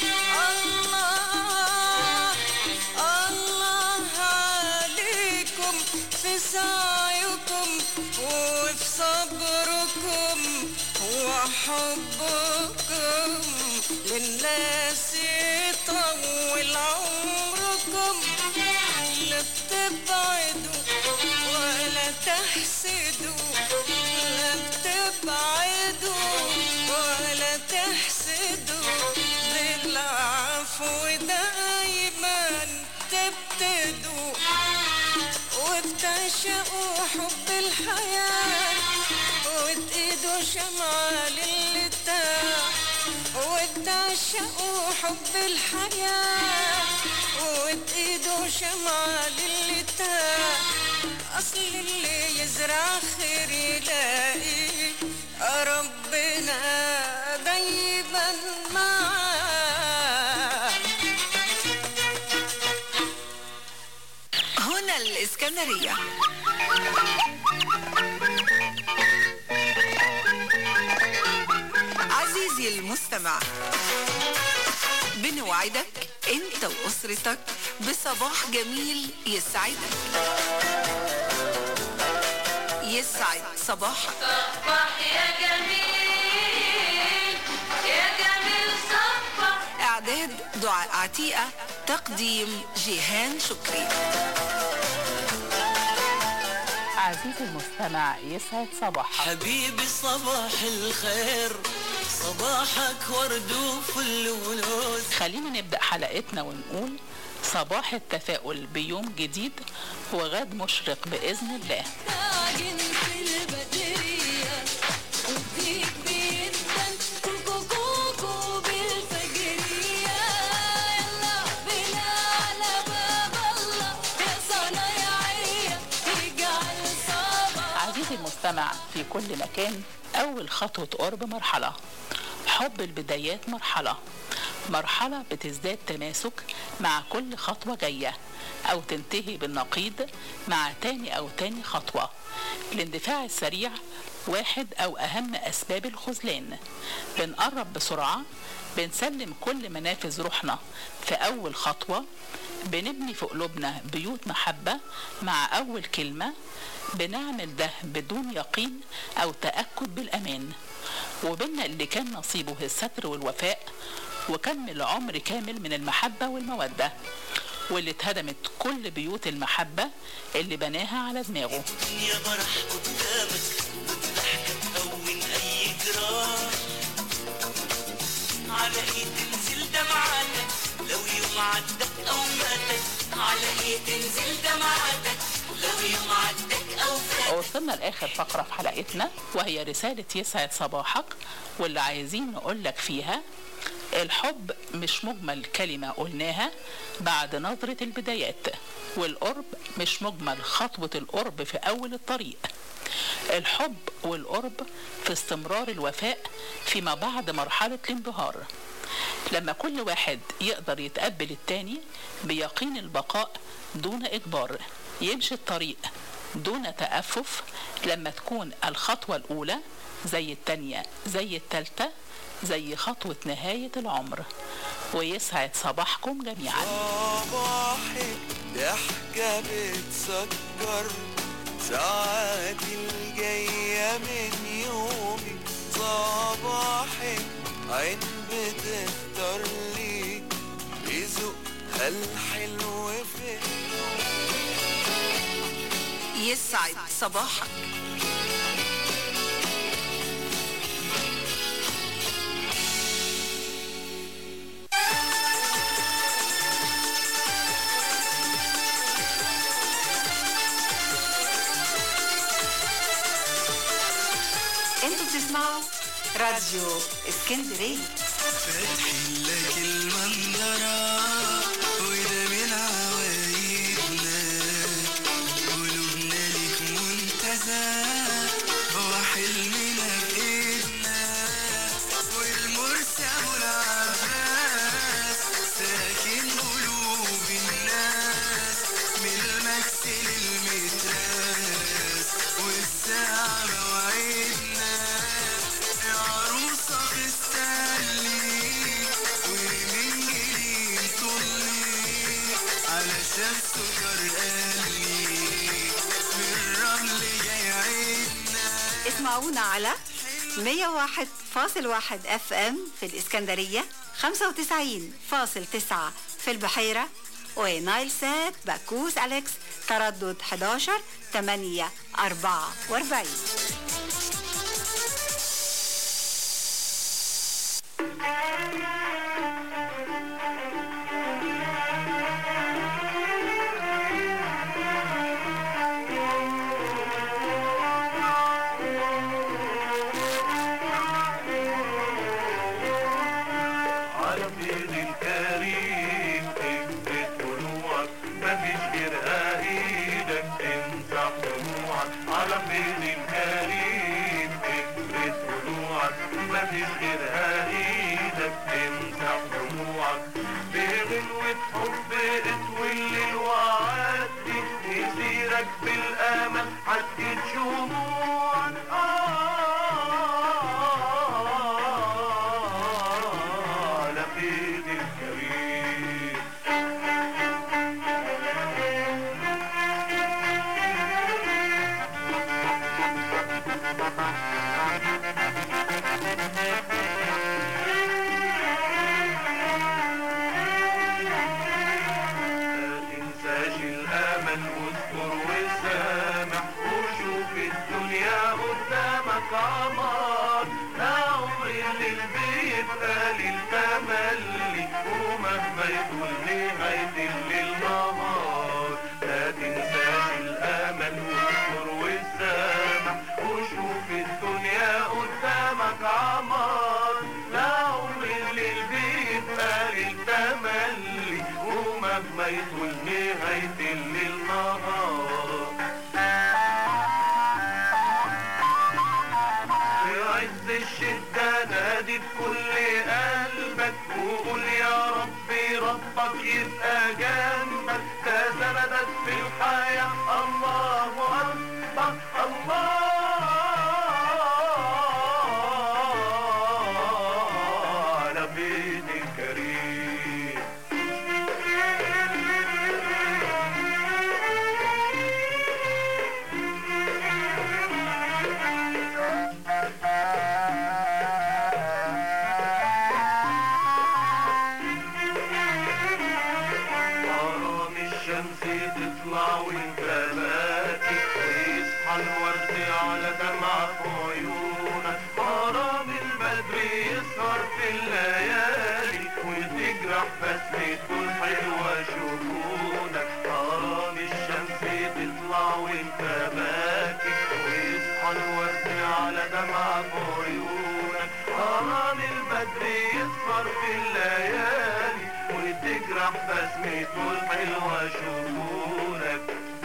الله الله عليكم في سعيكم وفي صبركم وحبكم للناس يطول عمركم. لا بتبعدوا ولا تحسدوا، لا بتبعدوا ولا تحسدوا، بالعفو دايما تبتدوا، وبتعشقوا حب الحياة وتقيدوا شمعة للتاء، وبتعشقوا حب الحياة وتقيدوا شمعة للتاء، أصل اللي يزرع خير يلاقي ربنا دايما معاه. هنا الإسكندرية. عزيزي المستمع، بنوعدك انت واسرتك بصباح جميل يسعدك. يسعد صباحك. صباح يا جميل يا جميل صباح. اعداد إعداد دعاء عتيقة، تقديم جيهان شكري. عزيزي المستمع، يسعد صباحك. حبيبي صباح الخير، صباحك ورد وفل ولوز. خلينا نبدأ حلقتنا ونقول صباح التفاؤل بيوم جديد وغد مشرق بإذن الله. عزيزي المستمع، في كل مكان أول خطوة قرب مرحلة، حب البدايات مرحلة مرحلة بتزداد تماسك مع كل خطوة جاية أو تنتهي بالنقيض مع تاني أو تاني خطوة. الاندفاع السريع واحد أو أهم أسباب الخذلان. بنقرب بسرعة، بنسلم كل منافذ روحنا في أول خطوة، بنبني في قلوبنا بيوت محبة مع أول كلمة، بنعمل ده بدون يقين أو تأكد بالأمان. وبيننا اللي كان نصيبه الستر والوفاء وكمل عمر كامل من المحبة والمودة، واللي اتهدمت كل بيوت المحبة اللي بناها على دماغه. يا برح قدامك والضحكة تهون أي جراح، على إيه تنزل دمعاتك لو يوم عدك أو ماتك، على إيه تنزل دمعاتك لو يوم عدك أو فاتك. وصلنا لآخر فقرة في حلقتنا، وهي رسالة يسعد صباحك، واللي عايزين نقولك فيها الحب مش مجمل كلمة قلناها بعد نظرة البدايات، والقرب مش مجمل خطوة القرب في أول الطريق. الحب والقرب في استمرار الوفاء فيما بعد مرحلة الانبهار، لما كل واحد يقدر يتقبل التاني بيقين البقاء دون إجبار، يمشي الطريق دون تأفف، لما تكون الخطوة الأولى زي التانية زي التالتة زي خطوة نهاية العمر. ويسعد صباحكم جميعا. صباحي ضحكة بتسكر ساعاتي الجاية من يومي، صباحي عين بتختار لي رزقها الحلو في يسعد صباحك. انتوا بتسمعوا راديو اسكندرية. فاتحين لك المنظرة وده من عوايدنا، قلوبنا لك منتزه وحلمنا بإيدنا، والمرسى والعباس ساكن قلوب الناس، من المكس للمتراس والساعة مواعيدنا، عروسة تستهلي ومن جريم طلي علشان سكر قلي من الرمل جاي عيدنا. اسمعونا على مية وواحد فاصل واحد اف ام في الاسكندرية، خمسة وتسعين فاصل تسعة في البحيرة، ونايل سات باكوس أليكس تردد حداشر تمانية أربعة وأربعين. بالامل حتى شموعك على ايد الكريم. الليل بيبقى للتملي ومهما يطول نهاية الليل نهار ما تنساش الأمل والنور والسمع وشوف الدنيا قدامك عمار لا عمر الليل بيبقى للتملي ومهما يطول نهاية الليل نهار في عز الشدة نادي بكل قلبك وقول يا ربي ربك يبقى جنبك ده سندك في الحياة الله أكبر الله على بيت الكريم حرام الشمس تطلع وانت باكي ويصحى الورد على دمعة في عيونك حرام البدر يسهر في الليالي وتجرح بسمته الحلوة شجونك حرام الشمس تطلع وانت باكي ويصحى الورد على دمعة في عيونك حرام البدر يسهر في الليالي وتجرح بسمته الحلوة شجونك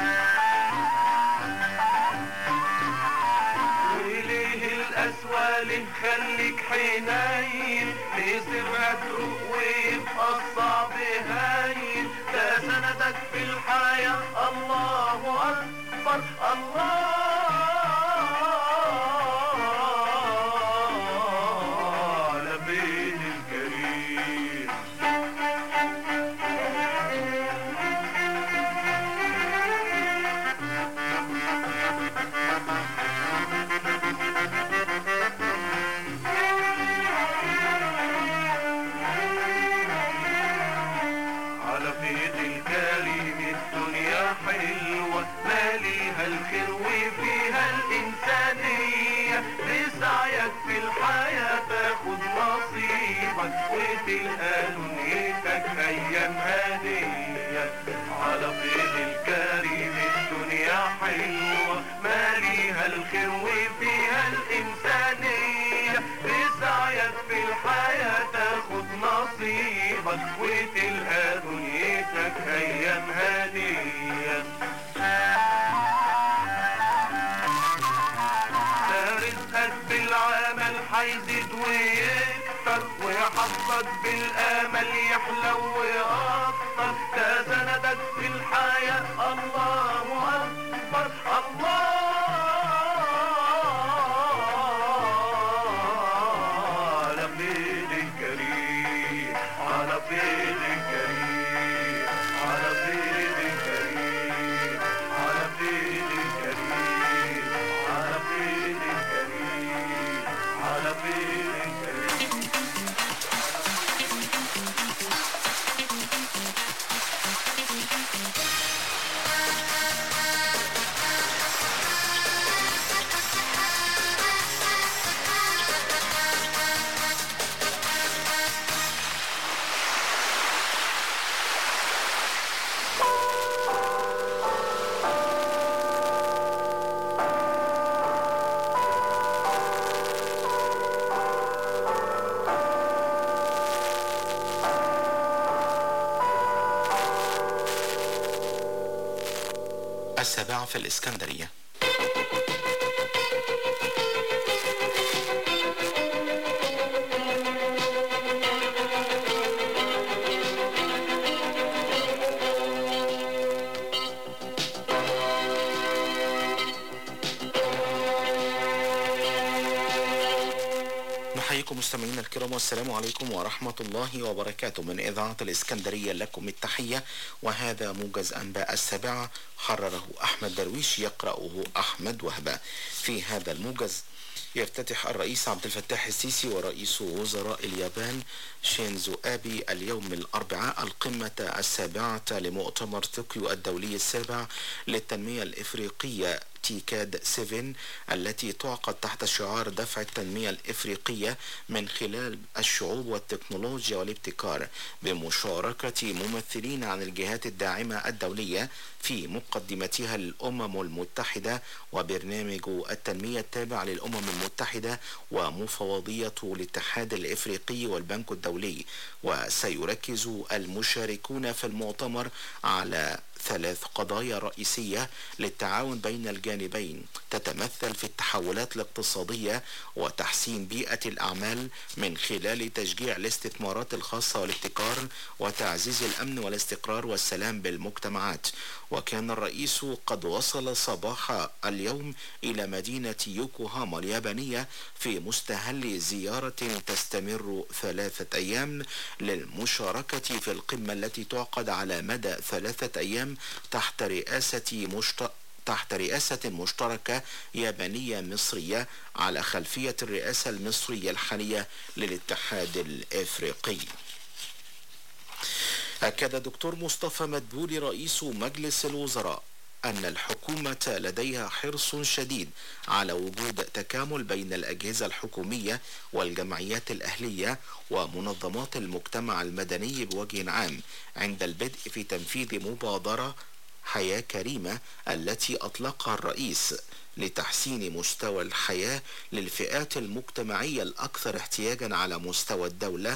وليه الأسوأ ليه خليك حنين لسرها تروق ويبقى الصعب هين ده سندك في الحياة الله أكبر الله على بيت الكريم على بيت الكريم الدنيا حلوة ماليها الخير وفيها الإنسانية بسعيك في الحياة تاخد نصيبك وتلقى دنيتك أيام هدية على بيت الكريم الدنيا حلوة ماليها الخير وفيها الإنسانية بسعيك في الحياة تاخد نصيبك وتلقى دنيتك أيام هدية ده رزقك بالعمل حيزيد ويكتر وحظك بالامل يحلو ويكتر ده سندك في الحياة الله اكبر الله على بيت الكريم على بيت الكريم على بيت الكريم على بيت الكريم على بيت الكريم على بيت الكريم السابعة في الإسكندرية. نحييكم مستمعينا الكرام والسلام عليكم ورحمة الله وبركاته من إذاعة الإسكندرية لكم التحية، وهذا موجز أنباء السابعة حرره أحمد درويش يقرأه أحمد وهبة. في هذا الموجز يفتتح الرئيس عبد الفتاح السيسي ورئيس وزراء اليابان شينزو آبي اليوم الأربعاء القمة السابعة لمؤتمر طوكيو الدولي السابع للتنمية الإفريقية تيكاد سبعة التي تعقد تحت شعار دفع التنمية الإفريقية من خلال الشعوب والتكنولوجيا والابتكار بمشاركة ممثلين عن الجهات الداعمة الدولية في مقدمتها الأمم المتحدة وبرنامج التنمية التابع للأمم المتحدة ومفوضية الاتحاد الإفريقي والبنك الدولي. وسيركز المشاركون في المؤتمر على ثلاث قضايا رئيسية للتعاون بين الجانبين تتمثل في التحولات الاقتصادية وتحسين بيئة الأعمال من خلال تشجيع الاستثمارات الخاصة والابتكار وتعزيز الأمن والاستقرار والسلام بالمجتمعات. وكان الرئيس قد وصل صباح اليوم إلى مدينة يوكوهاما اليابانية في مستهل زيارة تستمر ثلاثة أيام للمشاركة في القمة التي تعقد على مدى ثلاثة أيام تحت رئاسة مشت... تحت رئاسة مشتركة يابانية مصرية على خلفية الرئاسة المصرية الحالية للاتحاد الإفريقي. أكد دكتور مصطفى مدبولي رئيس مجلس الوزراء أن الحكومة لديها حرص شديد على وجود تكامل بين الأجهزة الحكومية والجمعيات الأهلية ومنظمات المجتمع المدني بوجه عام عند البدء في تنفيذ مبادرة حياة كريمة التي أطلقها الرئيس لتحسين مستوى الحياة للفئات المجتمعية الأكثر احتياجا على مستوى الدولة.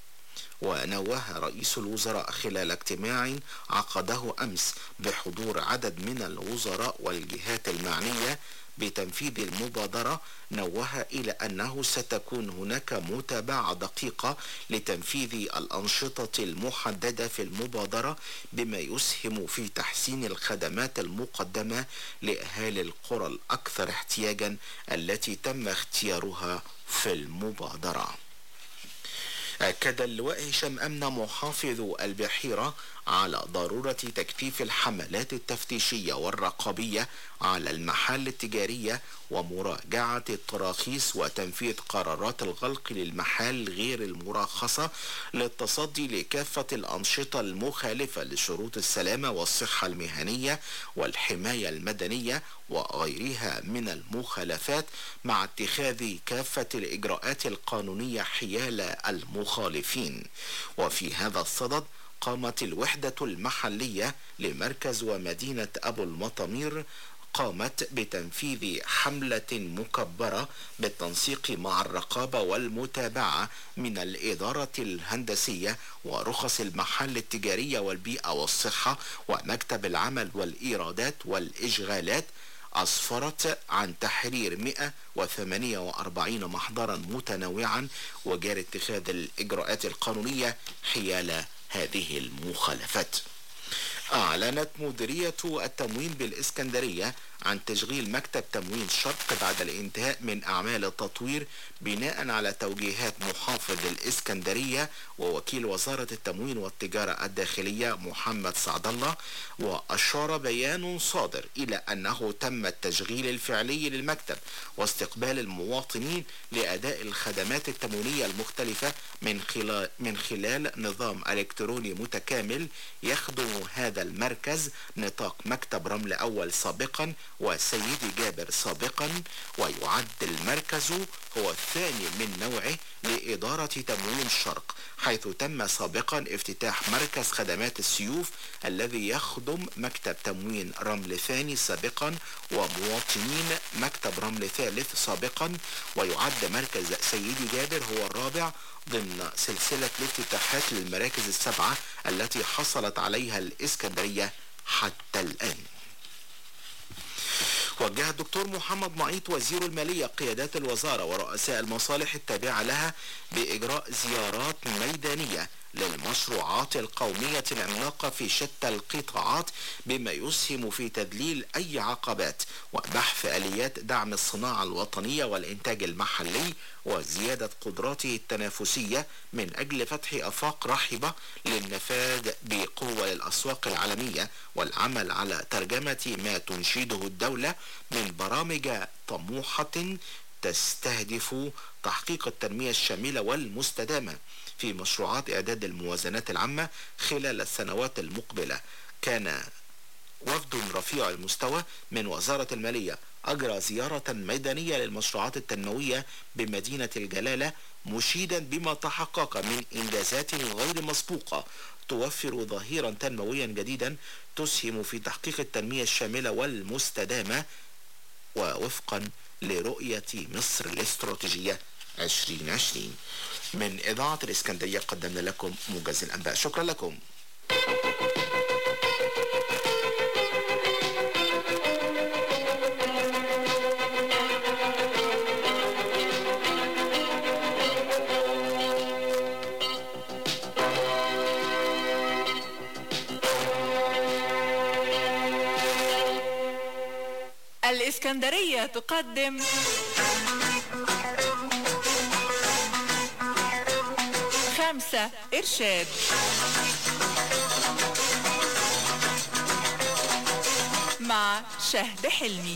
ونوه رئيس الوزراء خلال اجتماع عقده أمس بحضور عدد من الوزراء والجهات المعنية بتنفيذ المبادرة، نوه إلى أنه ستكون هناك متابعة دقيقة لتنفيذ الأنشطة المحددة في المبادرة بما يسهم في تحسين الخدمات المقدمة لأهالي القرى الأكثر احتياجا التي تم اختيارها في المبادرة. أكد اللواء هشام أمنة محافظ البحيرة على ضرورة تكثيف الحملات التفتيشية والرقابية على المحال التجارية ومراجعة التراخيص وتنفيذ قرارات الغلق للمحال غير المرخصة للتصدي لكافة الأنشطة المخالفة لشروط السلامة والصحة المهنية والحماية المدنية وغيرها من المخالفات مع اتخاذ كافة الإجراءات القانونية حيال المخالفين. وفي هذا الصدد قامت الوحدة المحلية لمركز ومدينة أبو المطامير قامت بتنفيذ حملة مكبرة بالتنسيق مع الرقابة والمتابعة من الإدارة الهندسية ورخص المحل التجارية والبيئة والصحة ومكتب العمل والإيرادات والإشغالات، أسفرت عن تحرير مئة وثمانية وأربعين محضرا متنوعا وجاري اتخاذ الإجراءات القانونية حيال هذه المخالفات. أعلنت مديرية التموين بالإسكندرية عن تشغيل مكتب تموين شرق بعد الانتهاء من أعمال التطوير بناء على توجيهات محافظ الإسكندرية ووكيل وزارة التموين والتجارة الداخلية محمد سعد الله. وأشار بيان صادر إلى أنه تم التشغيل الفعلي للمكتب واستقبال المواطنين لأداء الخدمات التموينية المختلفة من خلال, من خلال نظام إلكتروني متكامل يخدم هذا المركز نطاق مكتب رمل أول سابقا وسيدي جابر سابقا. ويعد المركز هو الثاني من نوعه لإدارة تموين شرق، حيث تم سابقا افتتاح مركز خدمات السيوف الذي يخدم مكتب تموين رمل ثاني سابقا ومواطنين مكتب رمل ثالث سابقا. ويعد مركز سيدي جابر هو الرابع ضمن سلسلة الافتتاحات للمراكز السبعة التي حصلت عليها الإسكندرية حتى الآن. وجه الدكتور محمد معيط وزير المالية قيادات الوزارة ورؤساء المصالح التابعة لها بإجراء زيارات ميدانية للمشروعات القومية العملاقة في شتى القطاعات بما يسهم في تذليل أي عقبات وبحث آليات دعم الصناعة الوطنية والإنتاج المحلي وزيادة قدراته التنافسية من أجل فتح آفاق رحبة للنفاذ بقوة للأسواق العالمية والعمل على ترجمة ما تنشده الدولة من برامج طموحة تستهدف تحقيق التنمية الشاملة والمستدامة في مشروعات إعداد الموازنات العامة خلال السنوات المقبلة. كان وفد رفيع المستوى من وزارة المالية أجرى زيارة ميدانية للمشروعات التنموية بمدينة الجلالة، مشيدا بما تحقق من إنجازات غير مسبوقة توفر ظهيرا تنمويا جديدا تسهم في تحقيق التنمية الشاملة والمستدامة ووفقا لرؤية مصر الاستراتيجية عشرين عشرين. من إذاعة الإسكندرية قدمنا لكم موجز الأنباء. شكرا لكم. الإسكندرية تقدم خمسة إرشاد. مع شهد حلمي.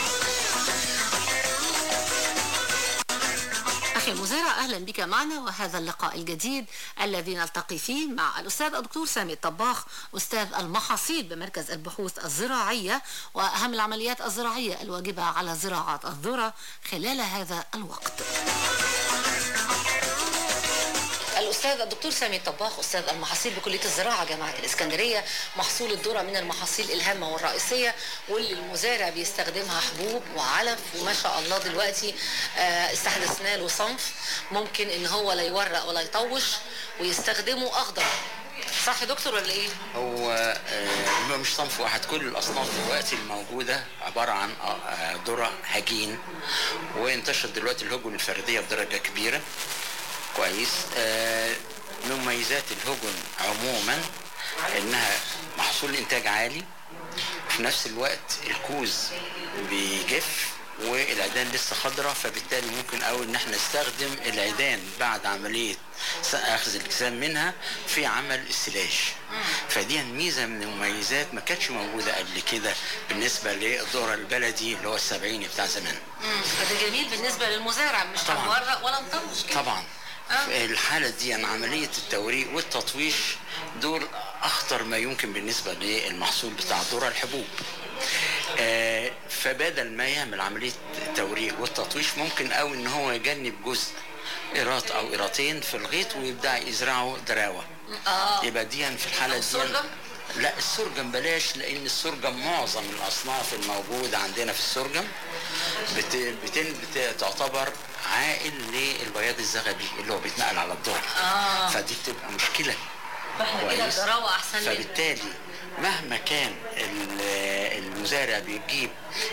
أخي المزارع، أهلا بك معنا وهذا اللقاء الجديد الذي نلتقي فيه مع الأستاذ الدكتور سامي الطباخ، أستاذ المحاصيل بمركز البحوث الزراعية وأهم العمليات الزراعية الواجبة على زراعة الذرة خلال هذا الوقت. الأستاذ الدكتور سامي الطباخ، أستاذ المحاصيل بكلية الزراعة جامعة الإسكندرية. محصول الذرة من المحاصيل الهامة والرئيسية واللي المزارع بيستخدمها حبوب وعلف، وما شاء الله دلوقتي استحدثنا له صنف ممكن إن هو لا يورق ولا يطوش ويستخدمه أخضر. صح يا دكتور ولا إيه؟ هو هو مش صنف واحد، كل الأصناف دلوقتي الموجودة عبارة عن ذرة هجين، وانتشر دلوقتي الهجن الفردية بدرجة كبيرة. كويس. آه مميزات الهجن عموما انها محصول انتاج عالي، في نفس الوقت الكوز بيجف والعيدان لسه خضراء، فبالتالي ممكن قوي ان احنا نستخدم العيدان بعد عمليه اخذ الاجسام منها في عمل السلاج. فدي ميزه من المميزات ما كانتش موجوده قبل كده بالنسبه للذره البلدي اللي هو السبعيني بتاع زمان. فده جميل بالنسبه للمزارع، مش هنورق ولا نطوش كده. طبعا. في الحالة دي أن عملية التوريق والتطويش دول أخطر ما يمكن بالنسبة للمحصول بتاع الذرة الحبوب. آه فبدل ما يعمل عملية التوريق والتطويش ممكن أو إن هو يجنب جزء قيراط أو قيراطين في الغيط ويبدأ يزرعه دراوة. آه. يبقى دي في الحالة دي لا، السرجم بلاش، لأن السرجم معظم الأصناف الموجودة عندنا في السرجم بت... بت... بتعتبر عائل للبياض الزغبي اللي هو بيتنقل على الذرة. آه. فدي بتبقى مشكلة. فاحنا كده الدراوة أحسن لنا. فبالتالي مهما كان المزارع بيجيب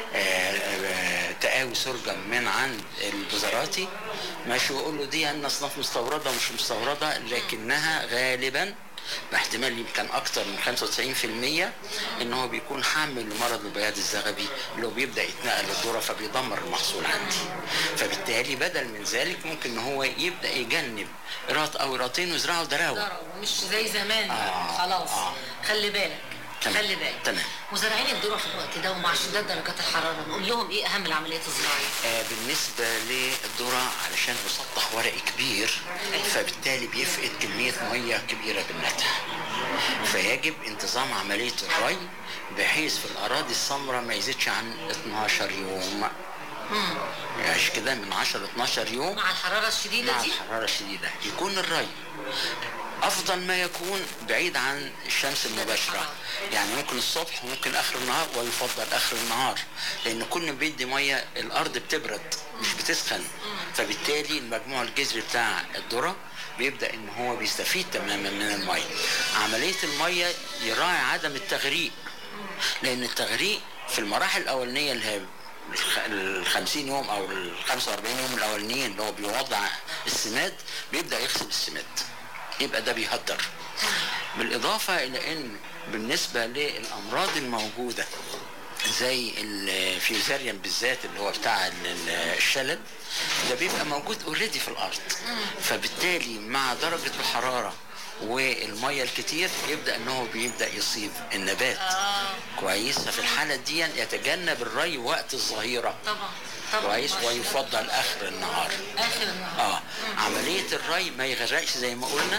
تقاوي سرجم من عند البزراتي ماشي، ويقول له دي أن أصناف مستوردة مش مستوردة، لكنها غالبا باحتمال يمكن اكتر من خمسة وتسعين في المية ان هو بيكون حامل لمرض البياض الزغبي اللي هو بيبدا يتنقل للذره فبيدمر المحصول عندي. فبالتالي بدل من ذلك ممكن ان هو يبدا يجنب قيراط او قيراطين ويزرعه دراوه، مش زي زمان. آه خلاص. آه. خلي بالك. تمام. خلي بالك. تمام. مزارعين الذره في الوقت ده ومع شداد درجات الحراره نقول لهم ايه اهم العمليات الزراعيه؟ آه بالنسبه للذره علشان مسطح ورقي كبير فبالتالي بيفقد كميه ميه كبيره بالنتع، فيجب انتظام عمليه الري بحيث في الاراضي السمراء ما يزيدش عن اتناشر يوم. امم يعني كده من عشرة ل اتناشر يوم مع الحراره الشديده مع دي. مع الحراره الشديده يكون الري افضل ما يكون بعيد عن الشمس المباشره، يعني ممكن الصبح وممكن اخر النهار، ويفضل اخر النهار لان كل ما بيدي ميه الارض بتبرد مش بتسخن، فبالتالي المجموع الجذري بتاع الذره بيبدا ان هو بيستفيد تماما من الميه. عمليه الميه يراعي عدم التغريق، لان التغريق في المراحل الاولانيه اللي هي ال خمسين يوم او ال خمسة واربعين يوم الاولانيين اللي هو بيوضع السماد بيبدا يغسل السماد، يبقى ده بيهدر. بالاضافه الى ان بالنسبه للامراض الموجوده زي الفيوزاريان بالذات اللي هو بتاع الشلل ده بيبقى موجود اوريدي في الارض، فبالتالي مع درجه الحراره والميه الكتير يبدا ان هو بيبدا يصيب النبات. آه. كويس. ففي الحاله دي يتجنب الري وقت الظهيره. طبعا طبعا. كويس. ويفضل اخر النهار. اخر النهار. اه مم. عمليه الري ما يغرقش زي ما قلنا،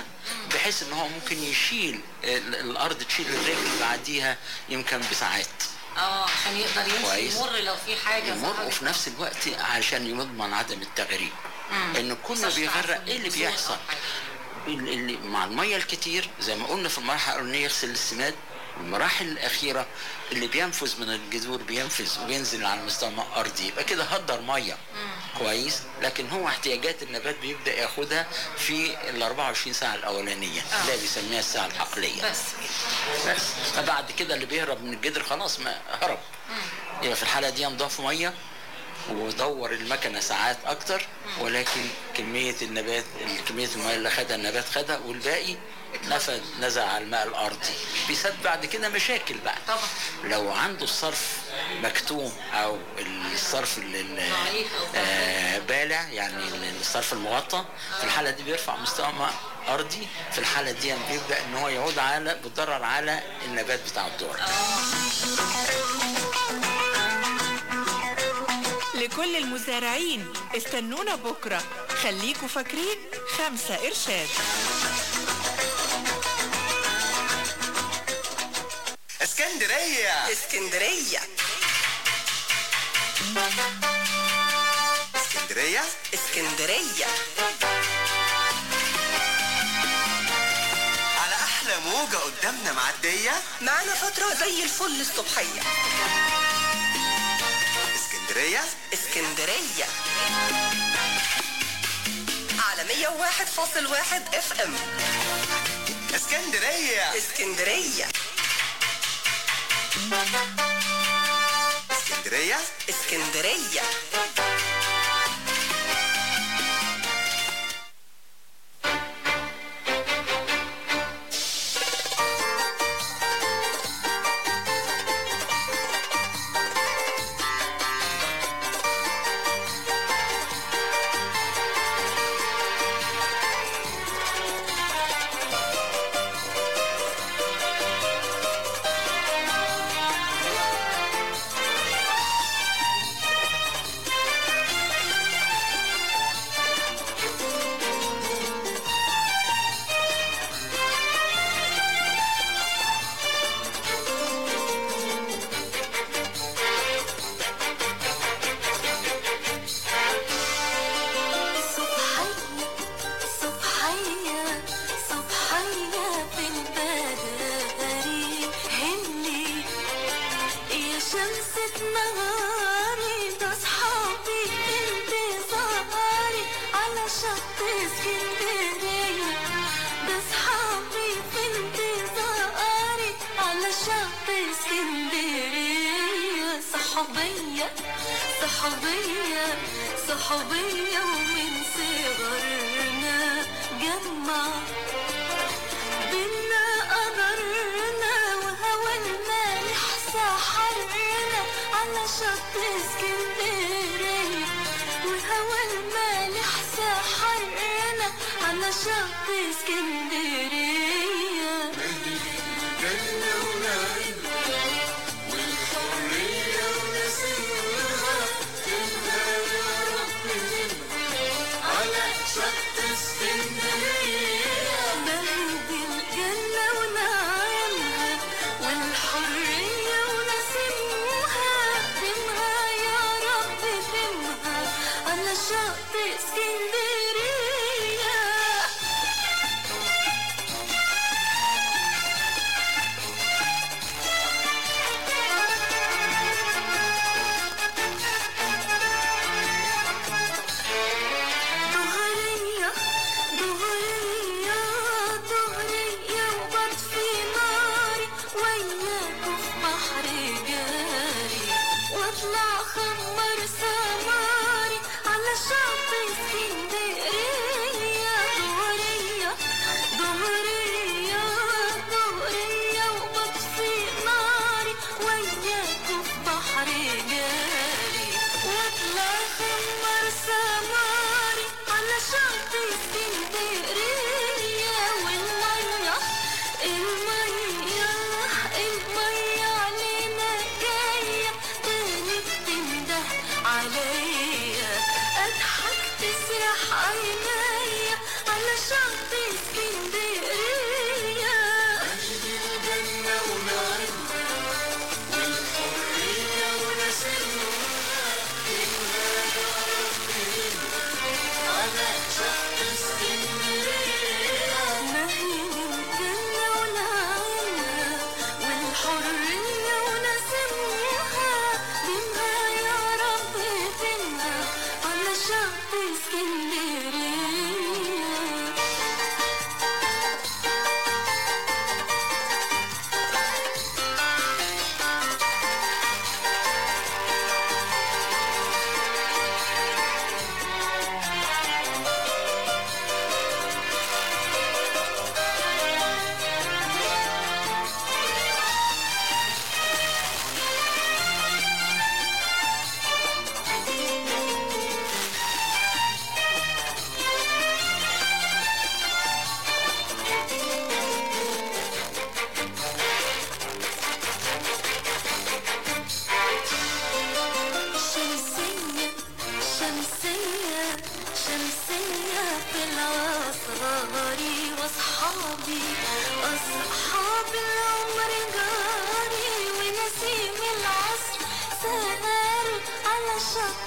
بحيث ان هو ممكن يشيل الارض، تشيل الرجل بعديها يمكن بساعات. اه عشان يقدر يمشي يمر لو في حاجه يمر، وفي نفس الوقت عشان يضمن عدم التغريق. ان كله بيغرق، ايه اللي بيحصل؟ اللي مع الميه الكتير زي ما قلنا في المرحله الاولانيه يغسل السماد، المراحل الاخيره اللي بينفذ من الجذور بينفذ وينزل على مستوى الارضي، يبقى كده هدر ميه كويس، لكن هو احتياجات النبات بيبدا ياخدها في ال أربعة وعشرين ساعه الاولانيه آه. اللي بيسميها الساعه الحقليه بس بس فبعد كده اللي بيهرب من الجدر خلاص ما هرب. يبقى في الحاله دي نضاف ميه ودور المكنه ساعات اكتر، ولكن كميه النبات كميه الميه اللي خدها النبات خدها، والباقي نفذ نزع على الماء الارضي. بيسبب بعد كده مشاكل بقى طبعا لو عنده الصرف مكتوم او الصرف بالع، يعني الصرف المغطى، في الحاله دي بيرفع مستوى ماء ارضي، في الحاله دي بيبدا ان هو يعود على بيتضرر على النبات بتاع الذره. لكل المزارعين استنونا بكرة، خليكوا فاكرين خمسة إرشاد. اسكندرية اسكندرية اسكندرية اسكندرية على أحلى موجة قدامنا معدية، معانا فترة زي الفل الصبحية. اسكندرية اسكندرية على مية وواحد فاصل واحد اف ام. اسكندرية اسكندرية اسكندرية اسكندرية صحوبية ومن صغرنا جمع بينا قدرنا، وهوى المالح سحرنا على شط اسكندرية، وهوى المالح سحرنا على شط اسكندرية. جنة ونعيم والحرية ونسيمها على شط اسكندرية. بلد الجنة ونعيمها والحرية ونسيمها، دمها يا رب دمها على شط اسكندرية. ظهرية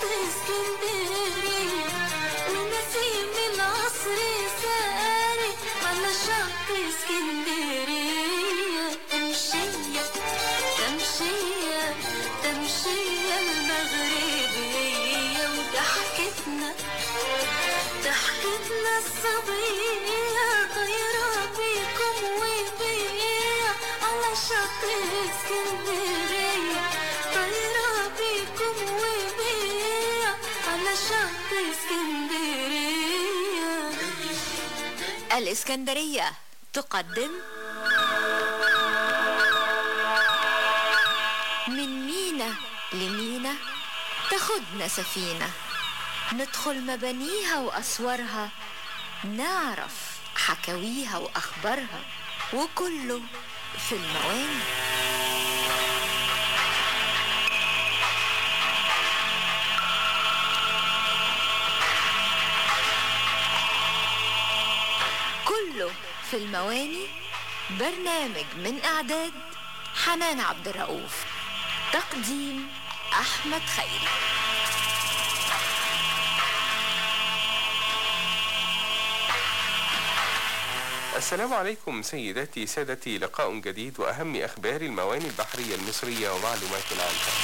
اسكندرية ونسيم العصر ساري على شط اسكندرية تمشية تمشية تمشية المغربية وضحكتنا ضحكتنا الصبية طايرة بيكم وبيا على شط اسكندرية طايرة بيكم وبيا على شط اسكندرية. الإسكندرية تقدم من مينا لمينا تاخدنا سفينة ندخل مبانيها وأسوارها نعرف حكاويها وأخبارها وكله في المواني. كله في المواني برنامج من إعداد حنان عبد الرؤوف تقديم أحمد خيري. السلام عليكم سيداتي سادتي، لقاء جديد وأهم أخبار المواني البحرية المصرية ومعلومات عنها.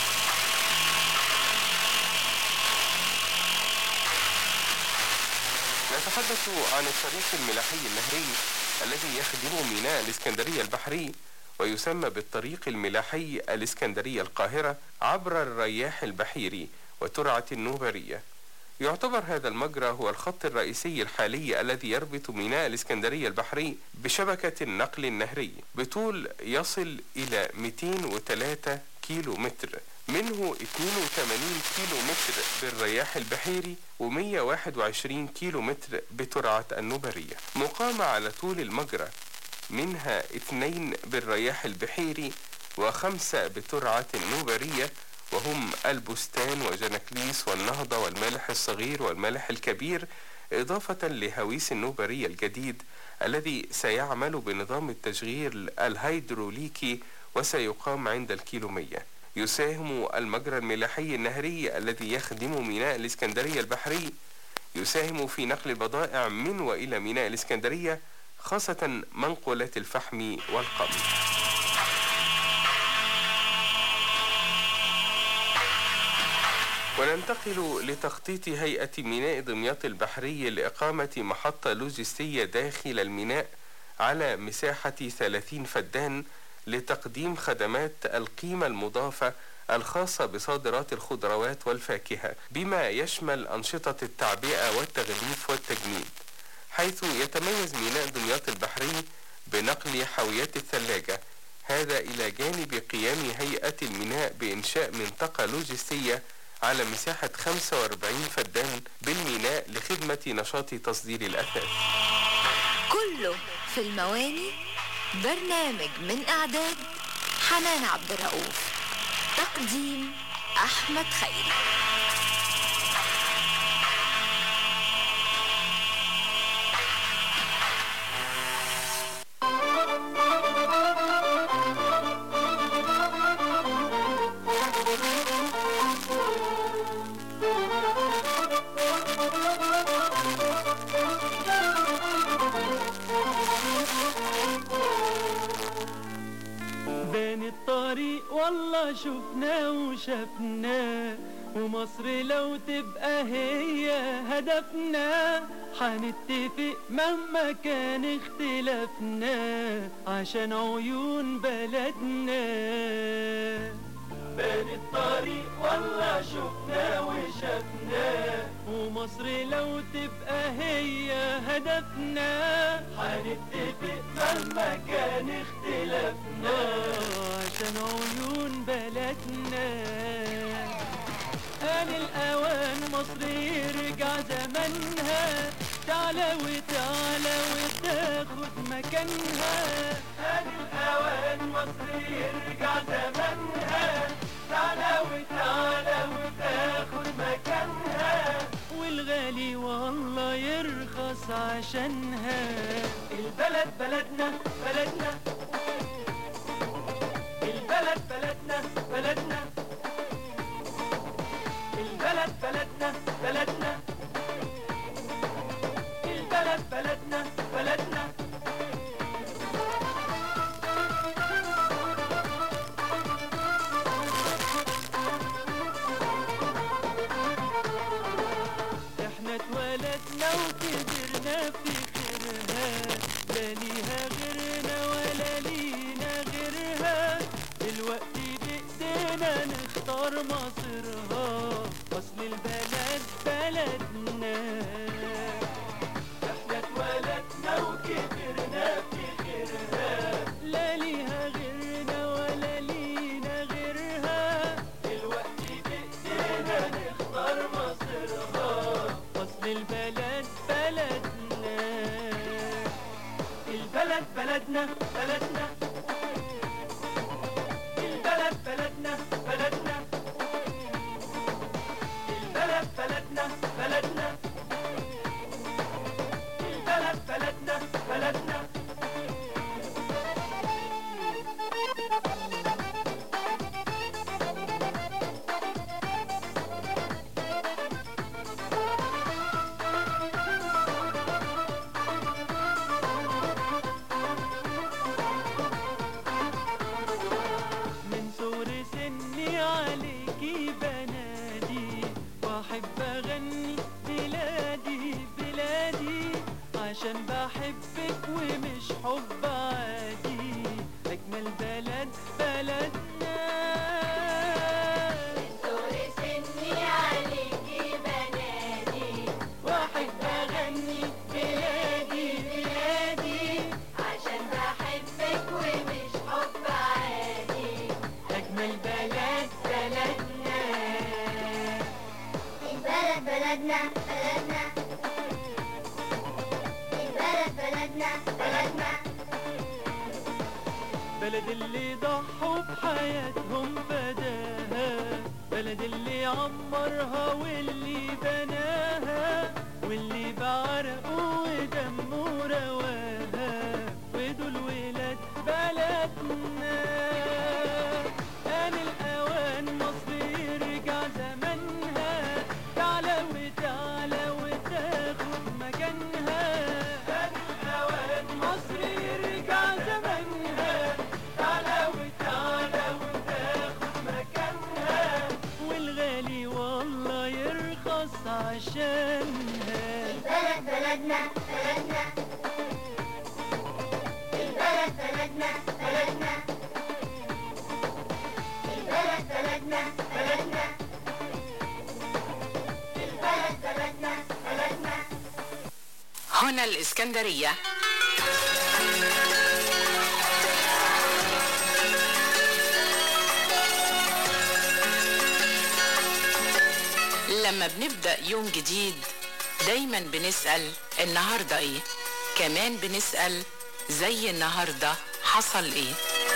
نتحدث عن الطريق الملاحي النهري الذي يخدم ميناء الإسكندرية البحري ويسمى بالطريق الملاحي الإسكندرية القاهرة عبر الرياح البحيري وترعة النوبرية. يعتبر هذا المجرى هو الخط الرئيسي الحالي الذي يربط ميناء الإسكندرية البحري بشبكة النقل النهري بطول يصل إلى مئتين وثلاثة كيلو متر، منه اثنين وثمانين كيلو متر بالرياح البحيري ومئة وواحد وعشرين كيلو متر بترعة النوبرية، مقامة على طول المجرى، منها اثنين بالرياح البحيري وخمسة بترعة النوبرية، وهم البستان وجنكليس والنهضة والمالح الصغير والمالح الكبير، إضافة لهويس النوبرية الجديد الذي سيعمل بنظام التشغيل الهيدروليكي وسيقام عند الكيلو مية. يساهم المجرى الملاحي النهري الذي يخدم ميناء الإسكندرية البحري يساهم في نقل البضائع من وإلى ميناء الإسكندرية، خاصة منقولات الفحم والقمح. وننتقل لتخطيط هيئة ميناء دمياط البحري لإقامة محطة لوجستية داخل الميناء على مساحة ثلاثين فدان لتقديم خدمات القيمة المضافة الخاصة بصادرات الخضروات والفاكهة، بما يشمل أنشطة التعبئة والتغليف والتجميد، حيث يتميز ميناء دمياط البحري بنقل حاويات الثلاجة، هذا إلى جانب قيام هيئة الميناء بإنشاء منطقة لوجستية على مساحة خمسة وأربعين فدان بالميناء لخدمة نشاط تصدير الأثاث. كله في المواني برنامج من إعداد حنان عبد الرؤوف تقديم أحمد خيري. والله شفناه وشفناه ومصر لو تبقى هي هدفنا حنتفق مهما كان اختلافنا عشان عيون بلدنا. بان الطريق والله شفناه وشفناه ومصر لو تبقى هي هدفنا حنتفق مهما كان اختلافنا عشان عيون بلدنا. آن الأوان مصر يرجع زمنها تعالى وتعالى وتاخد مكانها. آن الأوان مصر يرجع زمنها تعالى وتعالى وتاخد مكانها. والغالي والله يرخص عشانها. البلد بلدنا بلدنا البلد بلدنا بلدنا البلد البلد بلدنا بلدنا. احنا اتولدنا وكبرنا في خيرها، لا ليها غيرنا ولا لينا غيرها، دلوقتي بايدينا نختار مصيرها، اصل البلد بلدنا. احنا اتولدنا وكبرنا في خيرها، لا ليها غيرنا ولا لينا غيرها، دلوقتي بايدينا نختار مصيرها، اصل البلد بلدنا. البلد بلدنا بلدنا. البلد بلدنا بلدنا. البلد بلدنا بلدنا. البلد بلدنا بلدنا. من صغر سني عليكي بنادي، واحب اغني بلادي بلادي، عشان بحبك ومش حب عادي، اجمل بلد بلدنا. من صغر سني عليكي بنادي، واحب اغني بلادي بلادي، عشان بحبك ومش حب عادي، أجمل بلد بلدنا. البلد بلدنا بلدنا. البلد بلدنا بلدنا. بلد اللي ضحوا بحياتهم فداها، بلد اللي عمرها واللي بناها، واللي بعرقه ودمه رواها، ودول ولاد بلدنا. آن الأوان مصر يرجع زمانها، تعلى وتعلى وتاخد مكانها. آن الأوان مصر يرجع زمانها، تعلى وتعلى وتاخد مكانها، والغالي والله يرخص عشانها. البلد بلدنا بلدنا. البلد بلدنا بلدنا. البلد بلدنا بلدنا. البلد بلدنا بلدنا. هنا الإسكندرية. لما بنبدأ يوم جديد دايما بنسأل النهاردة ايه، كمان بنسأل زي النهاردة حصل ايه.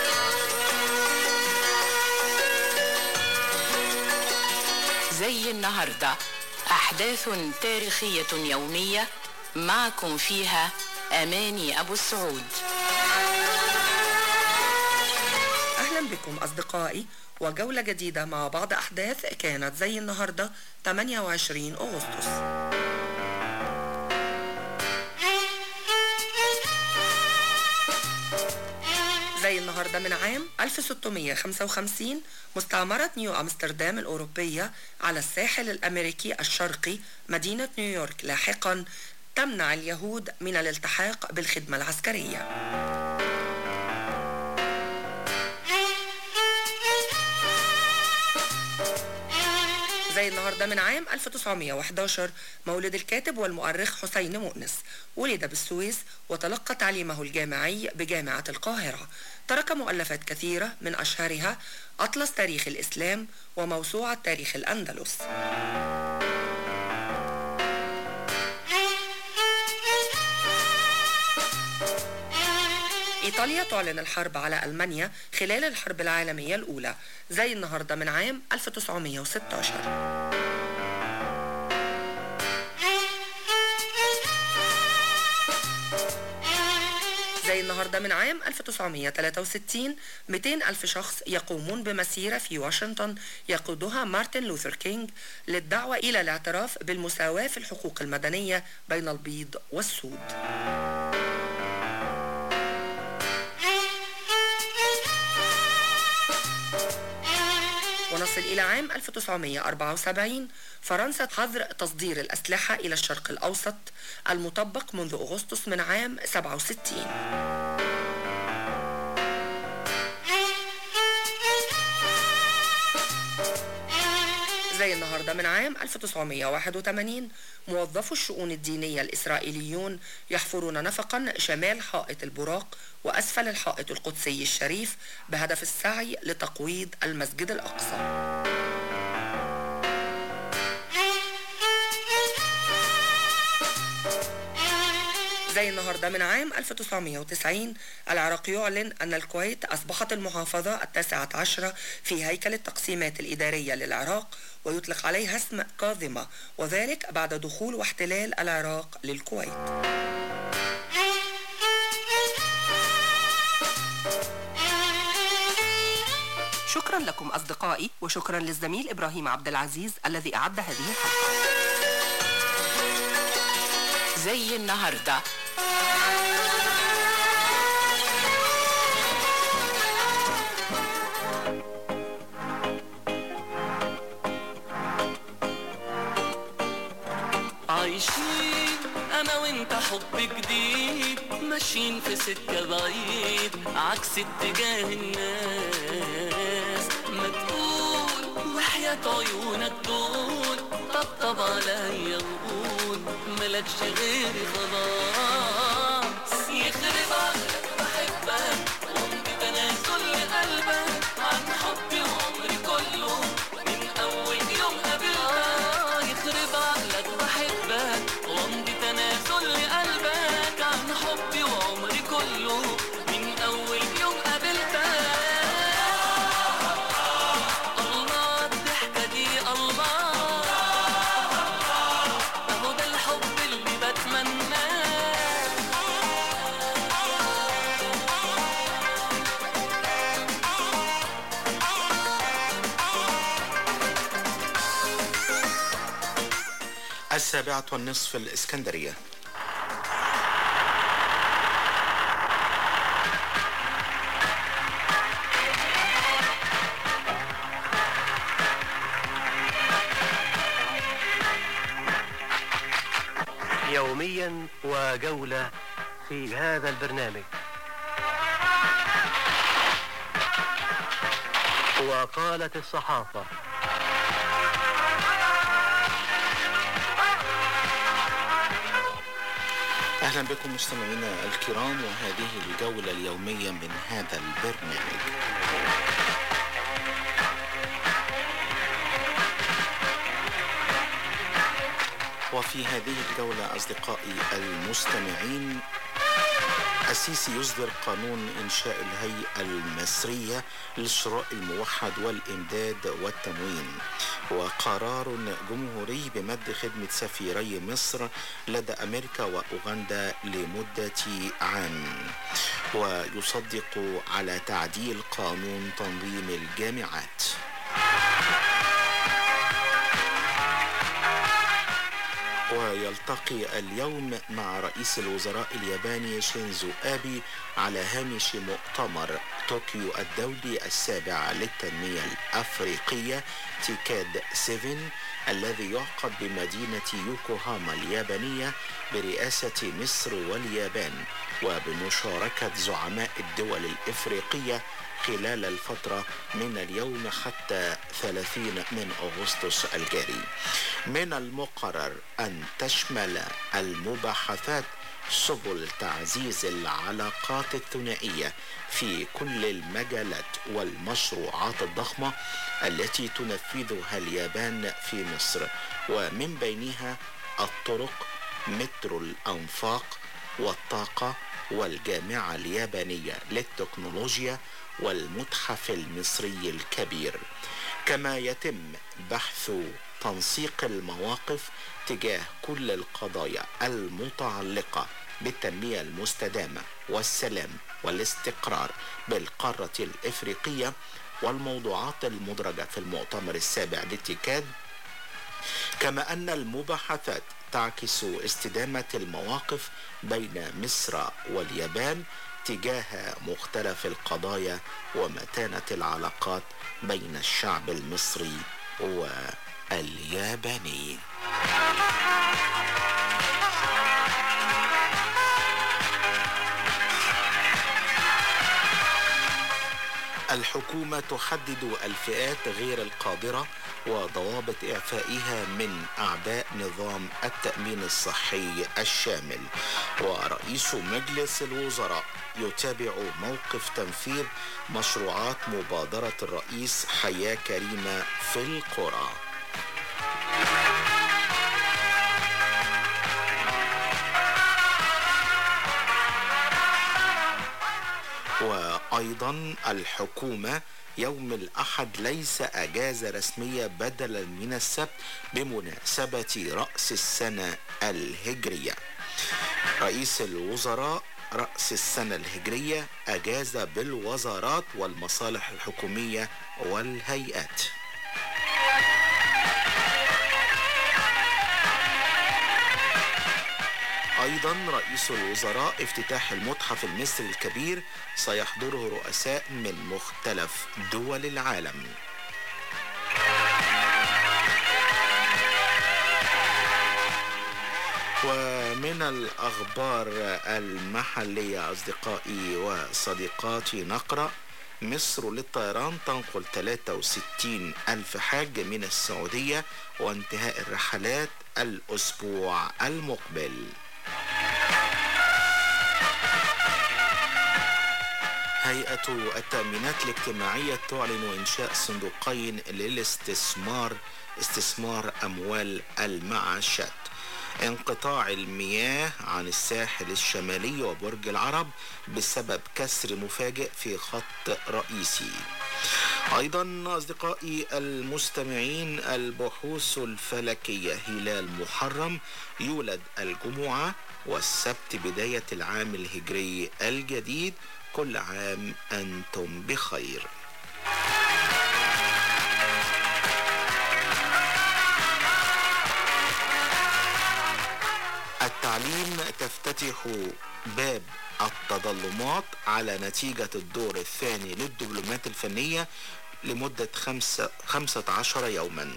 زي النهاردة أحداث تاريخية يومية معكم فيها أماني أبو السعود. أهلا بكم أصدقائي وجولة جديدة مع بعض أحداث كانت زي النهاردة ثمانية وعشرين أغسطس. زي النهاردة من عام ألف وستمية وخمسة وخمسين مستعمرة نيو أمستردام الأوروبية على الساحل الأمريكي الشرقي مدينة نيويورك لاحقا تمنع اليهود من الالتحاق بالخدمة العسكرية. زي النهاردة من عام ألف وتسعمية وأحد عشر مولد الكاتب والمؤرخ حسين مؤنس، ولد بالسويس وتلقى تعليمه الجامعي بجامعة القاهرة. ترك مؤلفات كثيرة من أشهرها أطلس تاريخ الإسلام وموسوعة تاريخ الأندلس. إيطاليا تعلن الحرب على ألمانيا خلال الحرب العالمية الأولى. زي النهاردة من عام ألف وتسعمية وستة عشر. زي النهاردة من عام ألف وتسعمائة وثلاثة وستين مئتين ألف شخص يقومون بمسيرة في واشنطن يقودها مارتن لوثر كينج للدعوة إلى الاعتراف بالمساواة في الحقوق المدنية بين البيض والسود. ونصل إلى عام ألف وتسعمائة وأربعة وسبعين فرنسا حظر تصدير الأسلحة إلى الشرق الأوسط المطبق منذ أغسطس من عام سبعة وستين. زي النهاردة من عام ألف وتسعمائة وواحد وثمانين موظفو الشؤون الدينية الإسرائيليون يحفرون نفقا شمال حائط البراق وأسفل الحائط القدسي الشريف بهدف السعي لتقويض المسجد الأقصى. زي النهاردة من عام ألف وتسعمائة وتسعين العراق يعلن أن الكويت أصبحت المحافظة التاسعة عشرة في هيكل التقسيمات الإدارية للعراق ويطلق عليها اسم كاظمة، وذلك بعد دخول واحتلال العراق للكويت. شكرا لكم أصدقائي، وشكرا للزميل إبراهيم عبد العزيز الذي أعد هذه الحلقة. زي النهارده عايشين انا وانت حب جديد، ماشيين في سكة بعيد عكس اتجاه الناس. ما تقول وحياة عيونك دول طبطب عليا وقول ملكش غيري خلاص. يخرب عقلك بحبك وامضي تنازل لقلبك عن حبي وعمري كله من اول يوم قابلتك. يخرب عقلك بحبك وامضي تنازل لقلبك عن حبي وعمري كله من اول يوم قابلتك. الله الضحكة دي الله، اهو ده الحب اللي بتمناه. السابعة والنصف الإسكندرية. يوميا وجولة في هذا البرنامج. وقالت الصحافة. أهلا بكم مستمعينا الكرام، وهذه الجولة اليومية من هذا البرنامج. وفي هذه الجولة أصدقائي المستمعين، السيسي يصدر قانون إنشاء الهيئة المصرية للشراء الموحد والإمداد والتموين، وقرار جمهوري بمد خدمة سفيري مصر لدى أمريكا وأوغندا لمدة عام، ويصدق على تعديل قانون تنظيم الجامعات. ويلتقي اليوم مع رئيس الوزراء الياباني شينزو آبي على هامش مؤتمر طوكيو الدولي السابع للتنمية الأفريقية تيكاد سبعة الذي يعقد بمدينة يوكوهاما اليابانية برئاسة مصر واليابان وبمشاركة زعماء الدول الإفريقية خلال الفترة من اليوم حتى ثلاثين من أغسطس الجاري. من المقرر أن تشمل المباحثات سبل تعزيز العلاقات الثنائية في كل المجالات والمشروعات الضخمة التي تنفذها اليابان في مصر، ومن بينها الطرق، مترو الأنفاق، والطاقة، والجامعة اليابانية للتكنولوجيا، والمتحف المصري الكبير. كما يتم بحث تنسيق المواقف تجاه كل القضايا المتعلقة بالتنمية المستدامة والسلام والاستقرار بالقارة الإفريقية والموضوعات المدرجة في المؤتمر السابع للتيكاد، كما أن المباحثات تعكس استدامة المواقف بين مصر واليابان تجاه مختلف القضايا ومتانة العلاقات بين الشعب المصري والياباني. الحكومة تحدد الفئات غير القادرة وضوابط إعفائها من أعباء نظام التأمين الصحي الشامل. ورئيس مجلس الوزراء يتابع موقف تنفيذ مشروعات مبادرة الرئيس حياة كريمة في القرى. وأيضا الحكومة يوم الأحد ليس أجازة رسمية بدلا من السبت بمناسبة رأس السنة الهجرية. رئيس الوزراء رأس السنة الهجرية أجاز بالوزارات والمصالح الحكومية والهيئات. أيضا رئيس الوزراء افتتاح المتحف المصري الكبير سيحضره رؤساء من مختلف دول العالم. ومن الأخبار المحلية أصدقائي وصديقاتي نقرأ: مصر للطيران تنقل ثلاثة وستين ألف حاج من السعودية وانتهاء الرحلات الأسبوع المقبل. هيئة التأمينات الاجتماعية تعلن إنشاء صندوقين للاستثمار استثمار أموال المعاشات. انقطاع المياه عن الساحل الشمالي وبرج العرب بسبب كسر مفاجئ في خط رئيسي. أيضا أصدقائي المستمعين، البحوث الفلكية هلال محرم يولد الجمعة والسبت بداية العام الهجري الجديد. كل عام أنتم بخير. التعليم تفتتح باب التظلمات على نتيجة الدور الثاني للدبلومات الفنية لمدة خمسة, خمسة عشر يوما.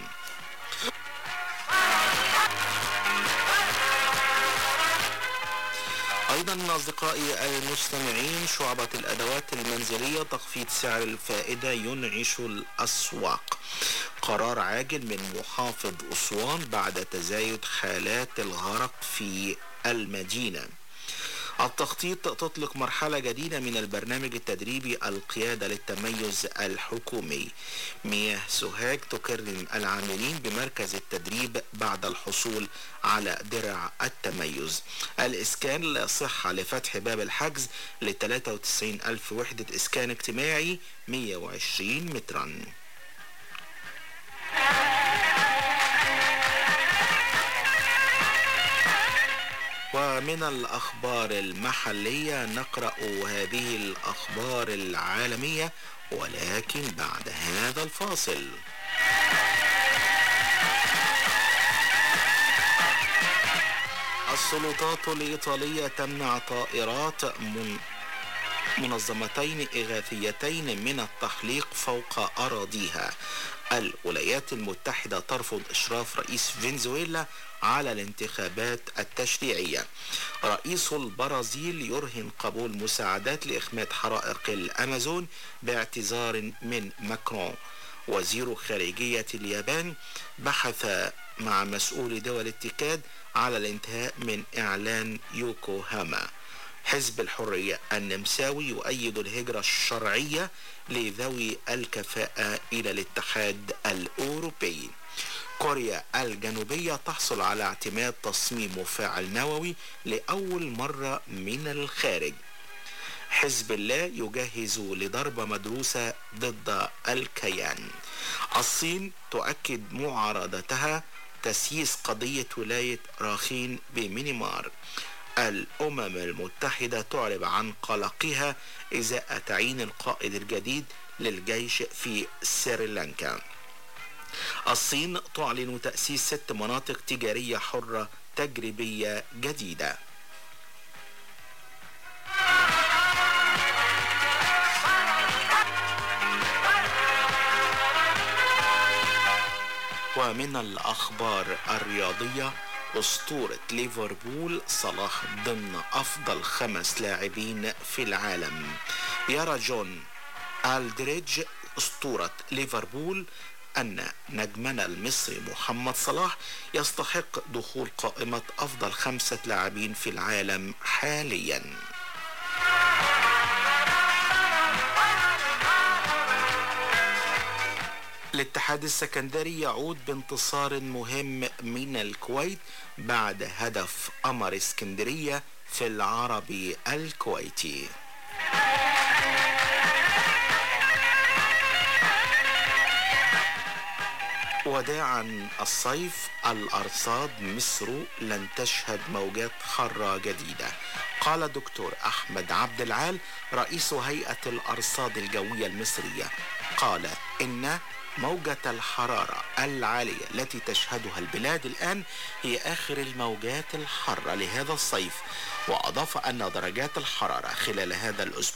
أيضا أصدقائي المستمعين، شعبة الأدوات المنزلية تخفيض سعر الفائدة ينعش الأسواق. قرار عاجل من محافظ أسوان بعد تزايد حالات الغرق في المدينة. التخطيط تطلق مرحلة جديدة من البرنامج التدريبي القيادة للتميز الحكومي. مياه سوهاج تكرم العاملين بمركز التدريب بعد الحصول على درع التميز. الإسكان لا صحة لفتح باب الحجز ل ثلاثة وتسعين ألف وحدة إسكان اجتماعي مئة وعشرين مترا. ومن الأخبار المحلية نقرأ هذه الأخبار العالمية ولكن بعد هذا الفاصل. السلطات الإيطالية تمنع طائرات من منظمتين إغاثيتين من التحليق فوق أراضيها. الولايات المتحدة ترفض إشراف رئيس فنزويلا على الانتخابات التشريعية. رئيس البرازيل يرهن قبول مساعدات لإخماد حرائق الأمازون باعتذار من ماكرون. وزير خارجية اليابان بحث مع مسؤول دول الاتكاد على الانتهاء من إعلان يوكوهاما. حزب الحرية النمساوي يؤيد الهجرة الشرعية لذوي الكفاءة إلى الاتحاد الأوروبي. كوريا الجنوبية تحصل على اعتماد تصميم مفاعل نووي لأول مرة من الخارج. حزب الله يجهز لضربة مدروسة ضد الكيان. الصين تؤكد معارضتها تسييس قضية ولاية راخين بمينمار. الأمم المتحدة تعرب عن قلقها إزاء تعيين القائد الجديد للجيش في سريلانكا. الصين تعلن تأسيس ست مناطق تجارية حرة تجريبية جديدة. ومن الأخبار الرياضية، أسطورة ليفربول صلاح ضمن أفضل خمس لاعبين في العالم. يرى جون ألدريج أسطورة ليفربول أن نجمنا المصري محمد صلاح يستحق دخول قائمة أفضل خمسة لاعبين في العالم حاليا. الاتحاد السكندري يعود بانتصار مهم من الكويت بعد هدف قمر اسكندرية في العربي الكويتي. وداعا الصيف، الأرصاد مصر لن تشهد موجات حارة جديدة. قال دكتور أحمد عبد العال رئيس هيئة الأرصاد الجوية المصرية، قال إن موجة الحرارة العالية التي تشهدها البلاد الآن هي آخر الموجات الحارة لهذا الصيف. وأضاف أن درجات الحرارة خلال هذا الأسبوع